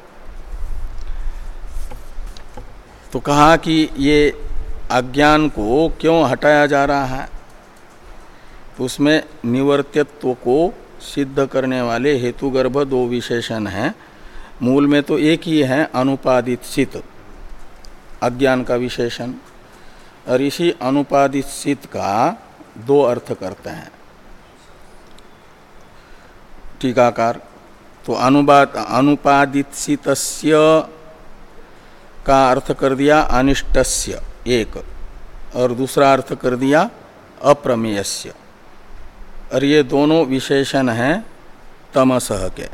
तो कहा कि ये अज्ञान को क्यों हटाया जा रहा है, तो उसमें निवर्त्यत्व को सिद्ध करने वाले हेतुगर्भ दो विशेषण हैं। मूल में तो एक ही है अनुपादितसित अज्ञान का विशेषण, और इसी अनुपादितसित का दो अर्थ करते हैं टीकाकार। तो अनुपाद अनुपादितसितस्य का अर्थ कर दिया अनिष्टस्य एक, और दूसरा अर्थ कर दिया अप्रमेयस्य, और ये दोनों विशेषण हैं तमसः के।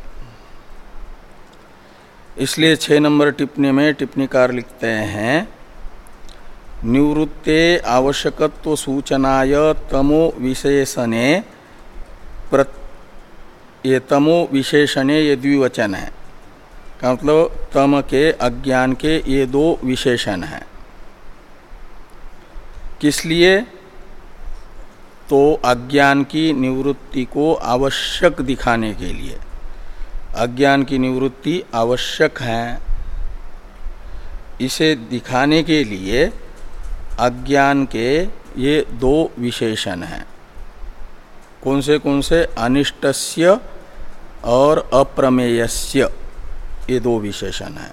इसलिए छह नंबर टिप्पणी में टिप्पणीकार लिखते हैं, निवृत्ते आवश्यकत्व सूचनाय तमो विशेषणे प्रत ये तमो विशेषणे ये द्विवचन है, का मतलब तम के अज्ञान के ये दो विशेषण हैं। किस लिए, तो अज्ञान की निवृत्ति को आवश्यक दिखाने के लिए। अज्ञान की निवृत्ति आवश्यक है, इसे दिखाने के लिए अज्ञान के ये दो विशेषण हैं। कौन से कौन से, अनिष्टस्य और अप्रमेयस्य, ये दो विशेषण हैं।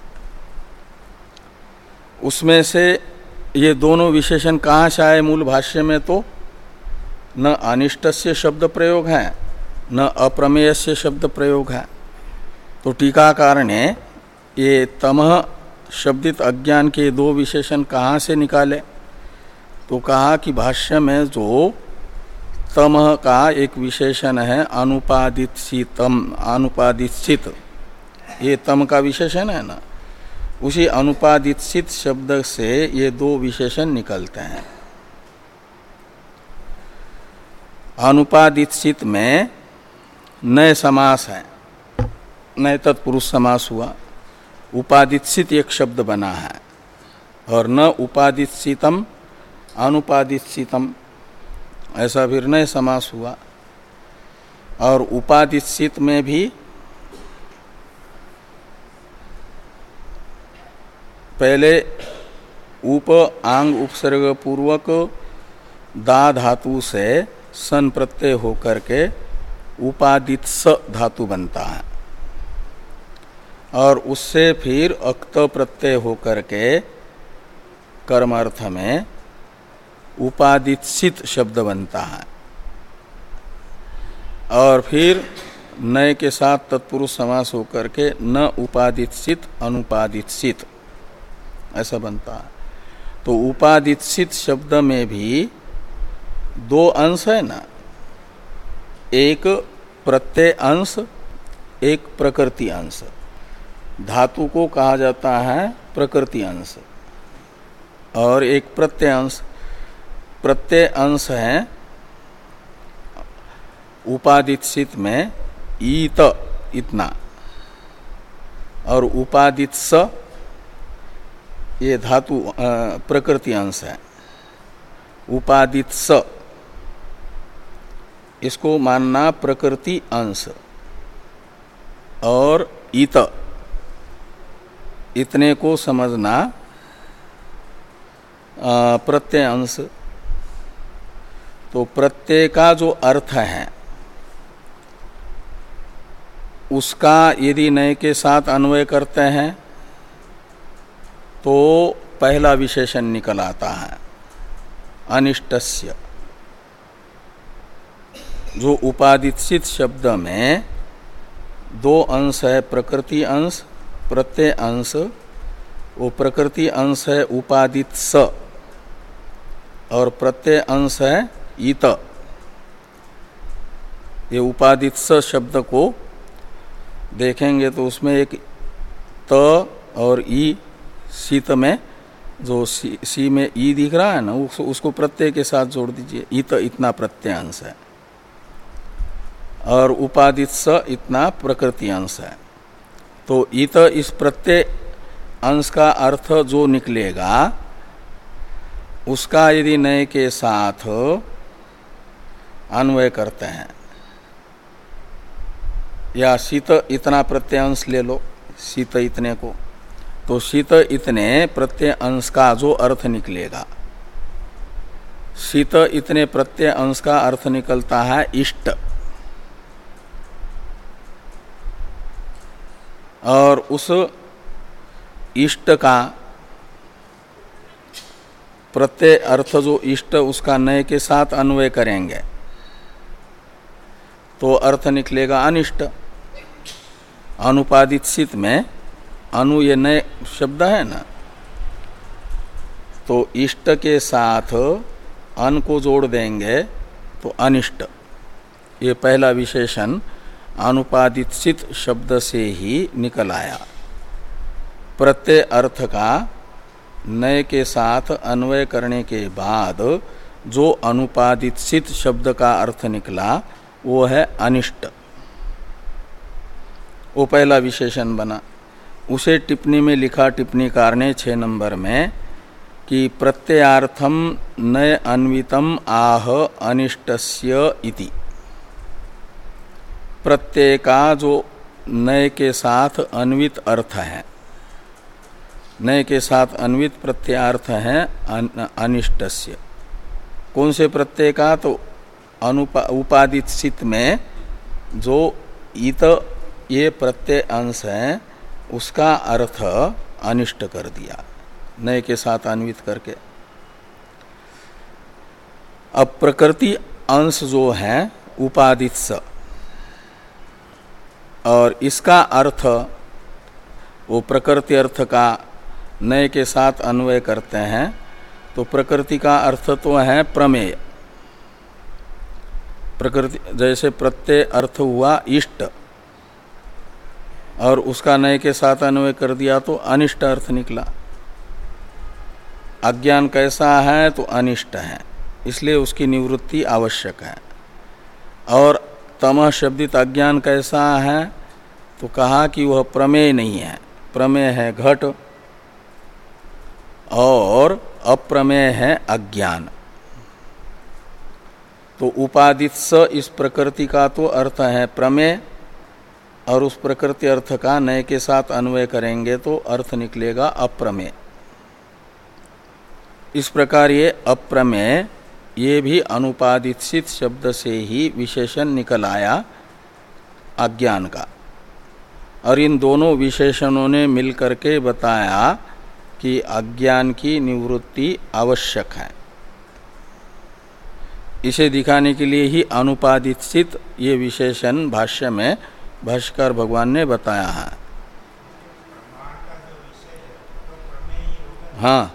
उसमें से ये दोनों विशेषण कहाँ से आए मूल भाष्य में, तो न अनिष्टस्य शब्द प्रयोग है न अप्रमेयस्य शब्द प्रयोग है। तो टीकाकार ने ये तमः शब्दित अज्ञान के दो विशेषण कहाँ से निकाले, तो कहा कि भाष्य में जो तमः का एक विशेषण है अनुपादितसितम, अनुपादितसित, ये तम का विशेषण है ना, उसी अनुपादितसित शब्द से ये दो विशेषण निकलते हैं। अनुपादितसित में नए समास है, नए तत्पुरुष समास हुआ, उपादितसित एक शब्द बना है, और न उपादितसितम अनुपादितसितम ऐसा फिर नए समास हुआ। और उपादितसित में भी पहले उप आंग उपसर्ग पूर्वक दा धातु से सन प्रत्यय होकर के उपादित स धातु बनता है, और उससे फिर अक्त प्रत्यय होकर के कर्मार्थ में उपादितसित शब्द बनता है, और फिर नए के साथ तत्पुरुष समास होकर के न उपादितसित अनुपादितसित ऐसा बनता है। तो उपादितसित शब्द में भी दो अंश है ना, एक प्रत्यय अंश, एक प्रकृति अंश। धातु को कहा जाता है प्रकृति अंश, और एक प्रत्यय अंश। प्रत्यय अंश है उपादितसित में ईत इतना, और उपादित स ये धातु प्रकृति अंश है। उपादित स इसको मानना प्रकृति अंश, और इत इतने को समझना प्रत्यय अंश। तो प्रत्यय का जो अर्थ है उसका यदि नए के साथ अन्वय करते हैं तो पहला विशेषण निकल आता है अनिष्टस्य। जो उपादित शब्द में दो अंश है, प्रकृति अंश प्रत्यय अंश। वो प्रकृति अंश है उपादित स और प्रत्यय अंश है इत। ये उपादित स शब्द को देखेंगे तो उसमें एक त और ई, शीत में जो सी, सी में ई दिख रहा है ना, उस, उसको प्रत्यय के साथ जोड़ दीजिए। इत इतना प्रत्यय अंश है और उपादित स इतना प्रकृति अंश है। तो इत इस प्रत्यय अंश का अर्थ जो निकलेगा उसका यदि नए के साथ अन्वय करते हैं, या शीत इतना प्रत्यय अंश ले लो, शीत इतने को, तो शीत इतने प्रत्यय अंश का जो अर्थ निकलेगा, शीत इतने प्रत्यय अंश का अर्थ निकलता है इष्ट। और उस इष्ट का प्रत्यय अर्थ जो इष्ट, उसका नए के साथ अन्वय करेंगे तो अर्थ निकलेगा अनिष्ट। अनुपादित शीत में अनु ये नए शब्द है ना, तो इष्ट के साथ अन को जोड़ देंगे तो अनिष्ट। ये पहला विशेषण अनुपादित शीत शब्द से ही निकल आया। प्रत्यय अर्थ का नए के साथ अन्वय करने के बाद जो अनुपादित शीत शब्द का अर्थ निकला वो है अनिष्ट। वो पहला विशेषण बना। उसे टिप्पणी में लिखा टिप्पणीकार ने छः नंबर में कि प्रत्ययार्थम नय अन्वितम आह अनिष्टस्य इति। प्रत्यय का जो नय के साथ अन्वित अर्थ है, नय के साथ अन्वित प्रत्ययार्थ है अनिष्टस्य। कौन से प्रत्यय का? तो अनुपा उपादित शीत में जो इत ये प्रत्यय अंश है उसका अर्थ अनिष्ट कर दिया नए के साथ अन्वित करके। अब प्रकृति अंश जो है उपादित स, और इसका अर्थ वो प्रकृति अर्थ का नए के साथ अन्वय करते हैं तो प्रकृति का अर्थ तो है प्रमेय। प्रकृति जैसे प्रत्यय अर्थ हुआ इष्ट और उसका नए के साथ अन्वय कर दिया तो अनिष्ट अर्थ निकला। अज्ञान कैसा है? तो अनिष्ट है, इसलिए उसकी निवृत्ति आवश्यक है। और तमः शब्दित अज्ञान कैसा है? तो कहा कि वह प्रमेय नहीं है। प्रमेय है घट और अप्रमेय है अज्ञान। तो उपादित स इस प्रकृति का तो अर्थ है प्रमेय, और उस प्रकृति अर्थ का नए के साथ अन्वय करेंगे तो अर्थ निकलेगा अप्रमेय। इस प्रकार ये अप्रमेय ये भी अनुपादित शीत शब्द से ही विशेषण निकल आया अज्ञान का। और इन दोनों विशेषणों ने मिलकर के बताया कि अज्ञान की निवृत्ति आवश्यक है। इसे दिखाने के लिए ही अनुपादित शीत ये विशेषण भाष्य में भाष्यकार भगवान ने बताया है। हाँ,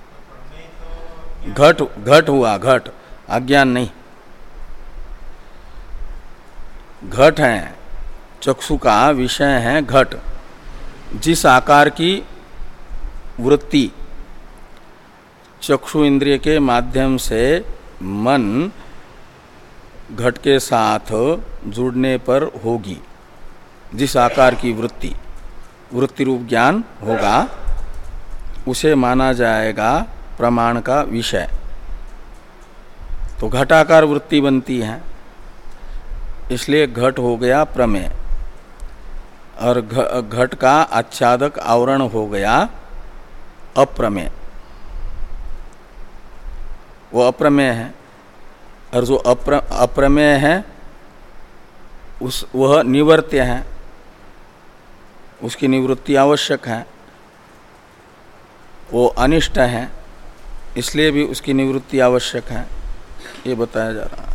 घट घट हुआ, घट अज्ञान नहीं। घट है, चक्षु का विषय है घट। जिस आकार की वृत्ति चक्षु इंद्रिय के माध्यम से मन घट के साथ जुड़ने पर होगी, जिस आकार की वृत्ति वृत्ति रूप ज्ञान होगा उसे माना जाएगा प्रमाण का विषय। तो घटाकार वृत्ति बनती है, इसलिए घट हो गया प्रमेय, और घट का आच्छादक आवरण हो गया अप्रमेय। वो अप्रमेय है, और जो अप्र, अप्रमेय है उस वह निवर्त्य है, उसकी निवृत्ति आवश्यक है। वो अनिष्ट है, इसलिए भी उसकी निवृत्ति आवश्यक है, ये बताया जा रहा है।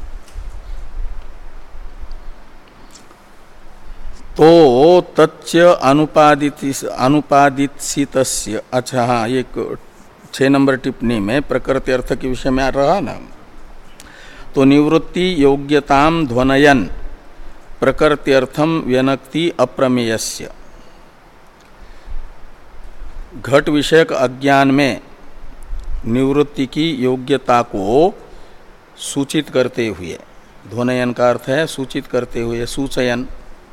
तो तच्च अनुपादित अनुपादितस्य, अच्छा हाँ, ये छह नंबर टिप्पणी में प्रकृति अर्थ के विषय में आ रहा ना। तो निवृत्ति योग्यताम ध्वनयन प्रकृत्यर्थम व्यनक्ति अप्रमेयस्य, घट विषयक अज्ञान में निवृत्ति की योग्यता को सूचित करते हुए, ध्वनयन का अर्थ है सूचित करते हुए, सूचयन,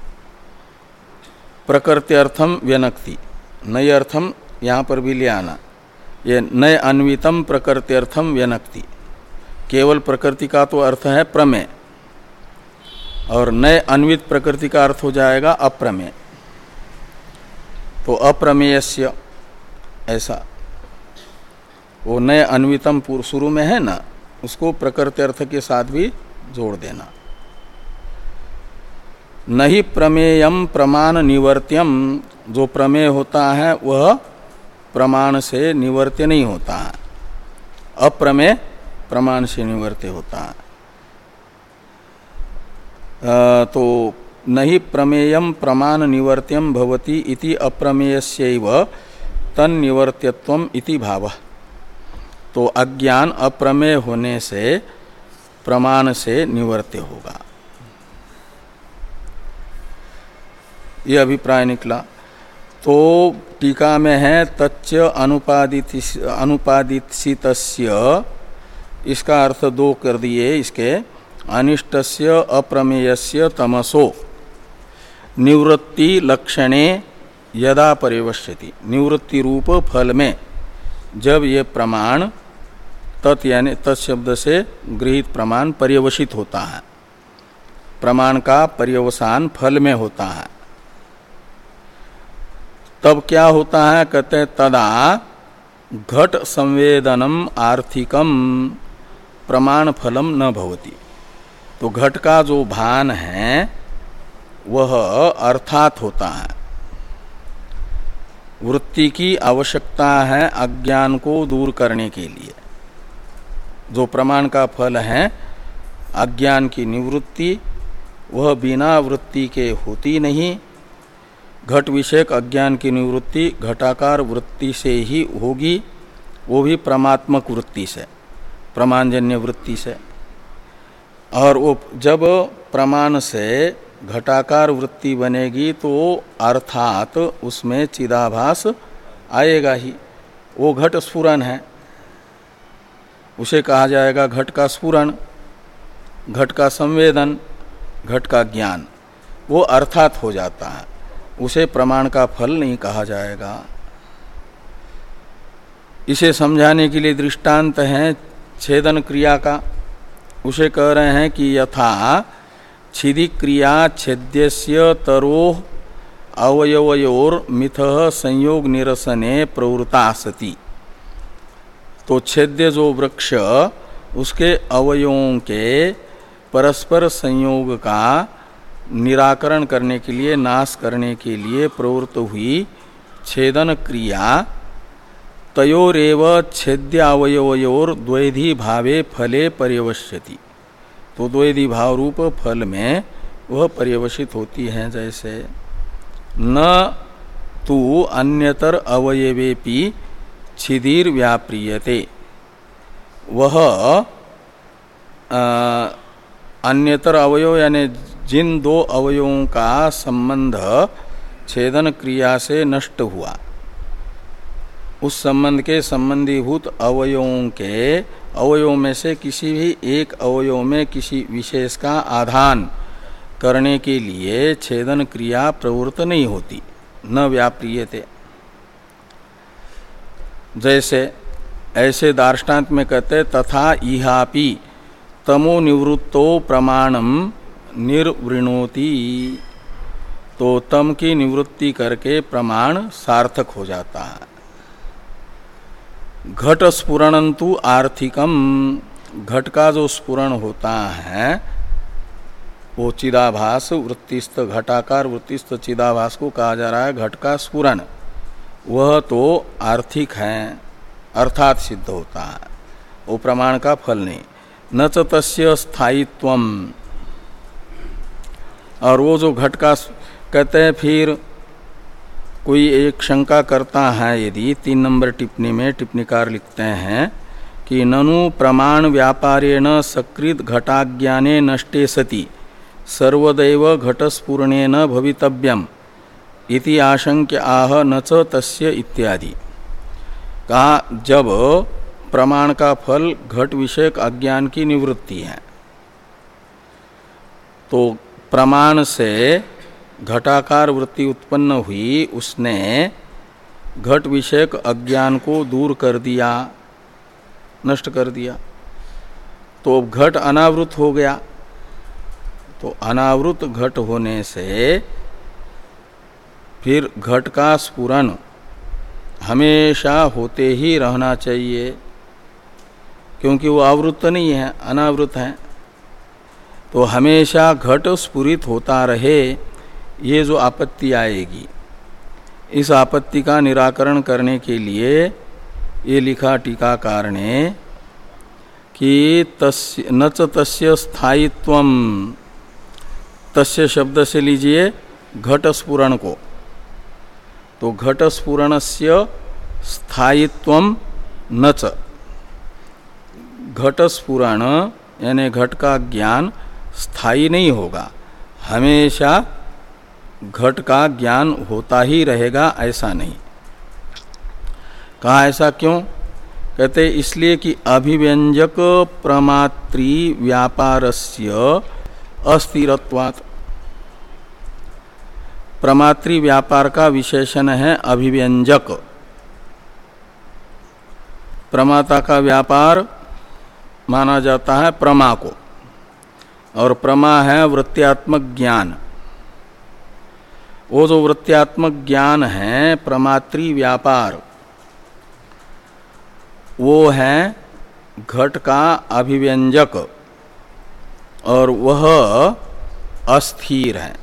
प्रकृत्यर्थम व्यनक्ति, नए अर्थम यहाँ पर भी ले आना, ये नए अन्वितम प्रकृत्यर्थम व्यनक्ति, केवल प्रकृति का तो अर्थ है प्रमेय, और नए अन्वित प्रकृति का अर्थ हो जाएगा अप्रमेय। तो अप्रमेयस्य, ऐसा वो नए अन्वितम पूर्व शुरू में है ना, उसको प्रकृति अर्थ के साथ भी जोड़ देना। नहीं प्रमेयम प्रमाण निवर्त्यम, जो प्रमेय होता है वह प्रमाण से निवर्त्य नहीं होता है, अप्रमेय प्रमाण से निवर्त्य होता है। आ, तो नहीं प्रमेयम प्रमाण निवर्त्यम भवति इति अप्रमेयस्यैव तन्निवर्त्यत्वम इति भावः। तो अज्ञान अप्रमेय होने से प्रमाण से निवर्त्य होगा, ये अभिप्राय निकला। तो टीका में है तच्च अनुपादित अनुपादितस्य, इसका अर्थ दो कर दिए इसके, अनिष्टस्य अप्रमेयस्य तमसो निवृत्ति लक्षणे यदा परिवश्यति, निवृत्ति रूप फल में जब ये प्रमाण, तत् यानी तत्शब्द से गृहीत प्रमाण पर्यवसित होता है, प्रमाण का पर्यवसान फल में होता है, तब क्या होता है, कहते तदा घट संवेदनम आर्थिकम प्रमाण फलम न भवति। तो घट का जो भान है वह अर्थात होता है, वृत्ति की आवश्यकता है अज्ञान को दूर करने के लिए। जो प्रमाण का फल है अज्ञान की निवृत्ति, वह बिना वृत्ति के होती नहीं। घट विषयक अज्ञान की निवृत्ति घटाकार वृत्ति से ही होगी, वो भी प्रमात्मक वृत्ति से, प्रमाणजन्य वृत्ति से। और वो जब प्रमाण से घटाकार वृत्ति बनेगी तो अर्थात उसमें चिदाभास आएगा ही, वो घट स्फुरन है, उसे कहा जाएगा घट का स्फुरन, घट का संवेदन, घट का ज्ञान, वो अर्थात हो जाता है, उसे प्रमाण का फल नहीं कहा जाएगा। इसे समझाने के लिए दृष्टांत है छेदन क्रिया का। उसे कह रहे हैं कि यथा छिदि क्रिया छेद्यस्य तरोह अवयवयोर मिथः संयोग निरसने प्रवृत्ता सति। तो छेद्य जो वृक्ष उसके अवयवों के परस्पर संयोग का निराकरण करने के लिए, नाश करने के लिए प्रवृत्त हुई छेदन क्रिया तयोरेव छेद्य अवयवयोर द्वैधी भावे फले पर्यवश्यति। तो द्वैधी भाव रूप फल में वह पर्यवसित होती है। जैसे न तु अन्यतर अवयवेपि छिदीर व्याप्रियते, वह अन्यतर अवयव यानी जिन दो अवयवों का संबंध छेदन क्रिया से नष्ट हुआ, उस संबंध के संबंधीभूत अवयवों के अवयवों में से किसी भी एक अवयव में किसी विशेष का आधान करने के लिए छेदन क्रिया प्रवृत्त नहीं होती, न व्याप्रियते। जैसे ऐसे दार्ष्टान्त में कहते तथा इहापि तमो निवृत्तो प्रमाणम निर्वृणोति। तो तम की निवृत्ति करके प्रमाण सार्थक हो जाता है। घट स्फुरणंतु आर्थिकम, घट का जो स्फुरण होता है वो चिदाभास वृत्तिस्थ, घटाकार वृत्तिस्थ चिदाभास को कहा जा रहा है घट का स्फुरण, वह तो आर्थिक है, अर्थात सिद्ध होता है, वो प्रमाण का फल नहीं। न च तस्य स्थायित्वम, और वो जो घट का कहते हैं, फिर कोई एक शंका करता है, यदि तीन नंबर टिप्पणी में टिप्पणीकार लिखते हैं कि ननु प्रमाण व्यापारेण सकृत घटाज्ञाने नष्टे सति सर्वदैव घटस्फुरणेन भवितव्यम इति आशंक्य आह न च तस्य इत्यादि। कहा जब प्रमाण का फल घट विषयक अज्ञान की निवृत्ति है, तो प्रमाण से घटाकार वृत्ति उत्पन्न हुई, उसने घट विषयक अज्ञान को दूर कर दिया, नष्ट कर दिया, तो अब घट अनावृत हो गया। तो अनावृत घट होने से फिर घट का स्फुरन हमेशा होते ही रहना चाहिए, क्योंकि वो आवृत नहीं है, अनावृत है। तो हमेशा घट स्फुरित होता रहे, ये जो आपत्ति आएगी, इस आपत्ति का निराकरण करने के लिए ये लिखा टीकाकार ने कि तस्य न च तस्य स्थायित्वम, तस्य शब्द से लीजिए घट स्फुरण को, तो घट स्फुरणस्य स्थायित्वम न च, घट स्फुरण यानी घट का ज्ञान स्थायी नहीं होगा, हमेशा घट का ज्ञान होता ही रहेगा, ऐसा नहीं। कहा ऐसा क्यों? कहते इसलिए कि अभिव्यंजक प्रमात्री व्यापारस्य अस्थिरत्वात्, प्रमात्री व्यापार का विशेषण है अभिव्यंजक। प्रमाता का व्यापार माना जाता है प्रमा को, और प्रमा है वृत्त्यात्मक ज्ञान। वो जो वृत्त्यात्मक ज्ञान है प्रमात्री व्यापार, वो है घट का अभिव्यंजक, और वह अस्थिर है।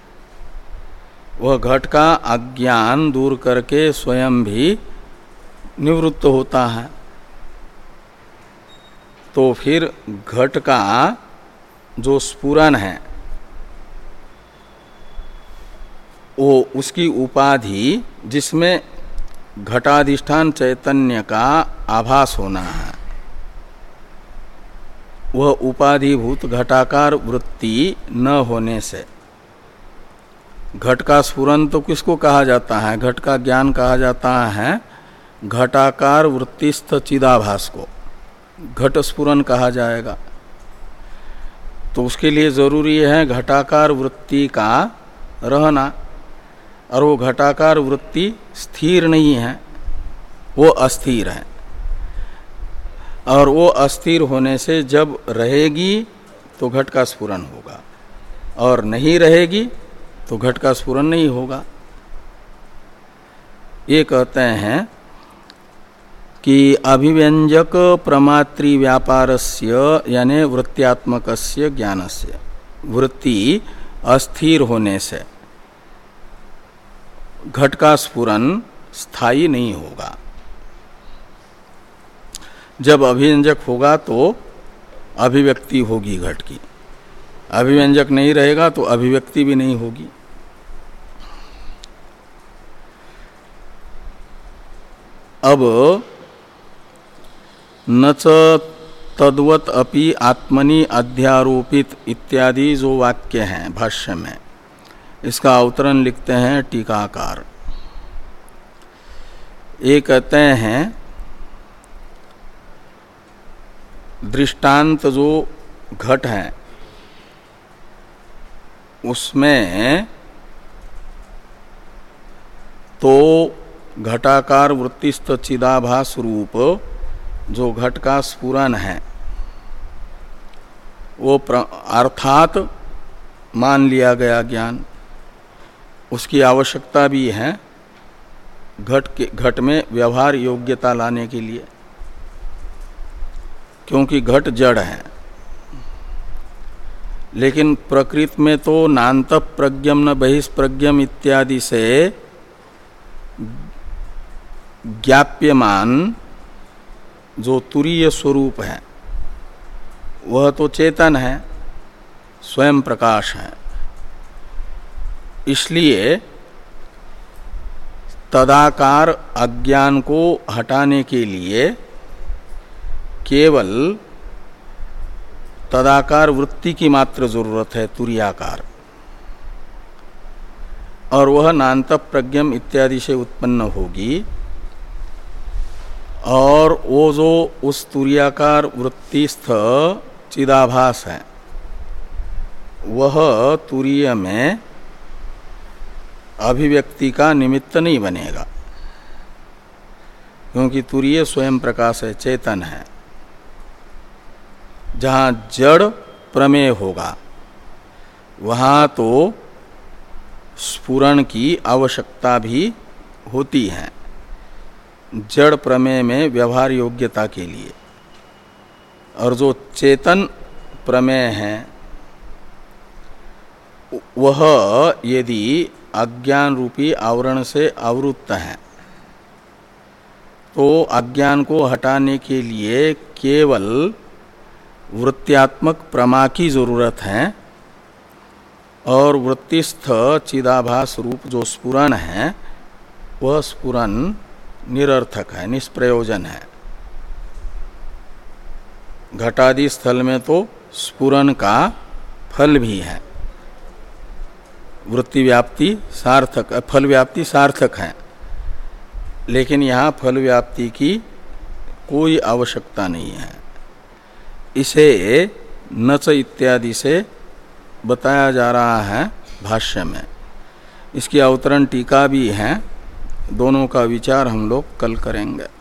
वह घट का अज्ञान दूर करके स्वयं भी निवृत्त होता है। तो फिर घट का जो स्फुरन है, वो उसकी उपाधि जिसमें घटाधिष्ठान चैतन्य का आभास होना है, वह उपाधिभूत घटाकार वृत्ति न होने से, घट का स्फुरन तो किसको कहा जाता है? घट का ज्ञान कहा जाता है घटाकार वृत्तिस्थ चिदाभास को, घट स्फुरन कहा जाएगा। तो उसके लिए जरूरी है घटाकार वृत्ति का रहना, और वो घटाकार वृत्ति स्थिर नहीं है, वो अस्थिर है। और वो अस्थिर होने से जब रहेगी तो घट का स्फुरन होगा, और नहीं रहेगी तो घट का स्फुरन नहीं होगा। ये कहते हैं कि अभिव्यंजक प्रमात्री व्यापारस्य यानी वृत्त्यात्मकस्य ज्ञानस्य, वृत्ति अस्थिर होने से घट का स्फुरन स्थायी नहीं होगा। जब अभिव्यंजक होगा तो अभिव्यक्ति होगी घट की, अभिव्यंजक नहीं रहेगा तो अभिव्यक्ति भी नहीं होगी। अब न च तद्वत अपि आत्मनि अध्यारोपित इत्यादि जो वाक्य हैं भाष्य में, इसका अवतरण लिखते हैं टीकाकार। ये कहते हैं दृष्टांत जो घट है उसमें तो घटाकार वृत्तिस्थ चिदाभास रूप जो घट का स्फुरन है वो अर्थात मान लिया गया ज्ञान, उसकी आवश्यकता भी है घट के घट में व्यवहार योग्यता लाने के लिए, क्योंकि घट जड़ है। लेकिन प्रकृति में तो नान्त प्रज्ञम न बहिष्प्रज्ञम इत्यादि से ज्ञाप्यमान जो तुरीय स्वरूप है वह तो चेतन है, स्वयं प्रकाश है। इसलिए तदाकार अज्ञान को हटाने के लिए केवल तदाकार वृत्ति की मात्र जरूरत है, तुरीयाकार, और वह नान्त प्रज्ञम इत्यादि से उत्पन्न होगी। और वो जो उस तुरीयाकार वृत्तिस्थ चिदाभास है वह तुरीय में अभिव्यक्ति का निमित्त नहीं बनेगा, क्योंकि तुरीय स्वयं प्रकाश है, चेतन है। जहाँ जड़ प्रमेय होगा वहाँ तो स्फुरण की आवश्यकता भी होती है, जड़ प्रमेय में व्यवहार योग्यता के लिए। और जो चेतन प्रमेय है वह यदि अज्ञान रूपी आवरण से आवृत्त है तो अज्ञान को हटाने के लिए केवल वृत्त्यात्मक प्रमा की जरूरत है, और वृत्तिस्थ चिदाभास रूप जो स्फुरन है वह स्फुरन निरर्थक है, निष्प्रयोजन है। घटादि स्थल में तो स्फुरन का फल भी है, वृत्ति व्याप्ति सार्थक, फल व्याप्ति सार्थक है, लेकिन यहाँ फल व्याप्ति की कोई आवश्यकता नहीं है। इसे नच इत्यादि से बताया जा रहा है भाष्य में। इसकी अवतरण टीका भी है, दोनों का विचार हम लोग कल करेंगे।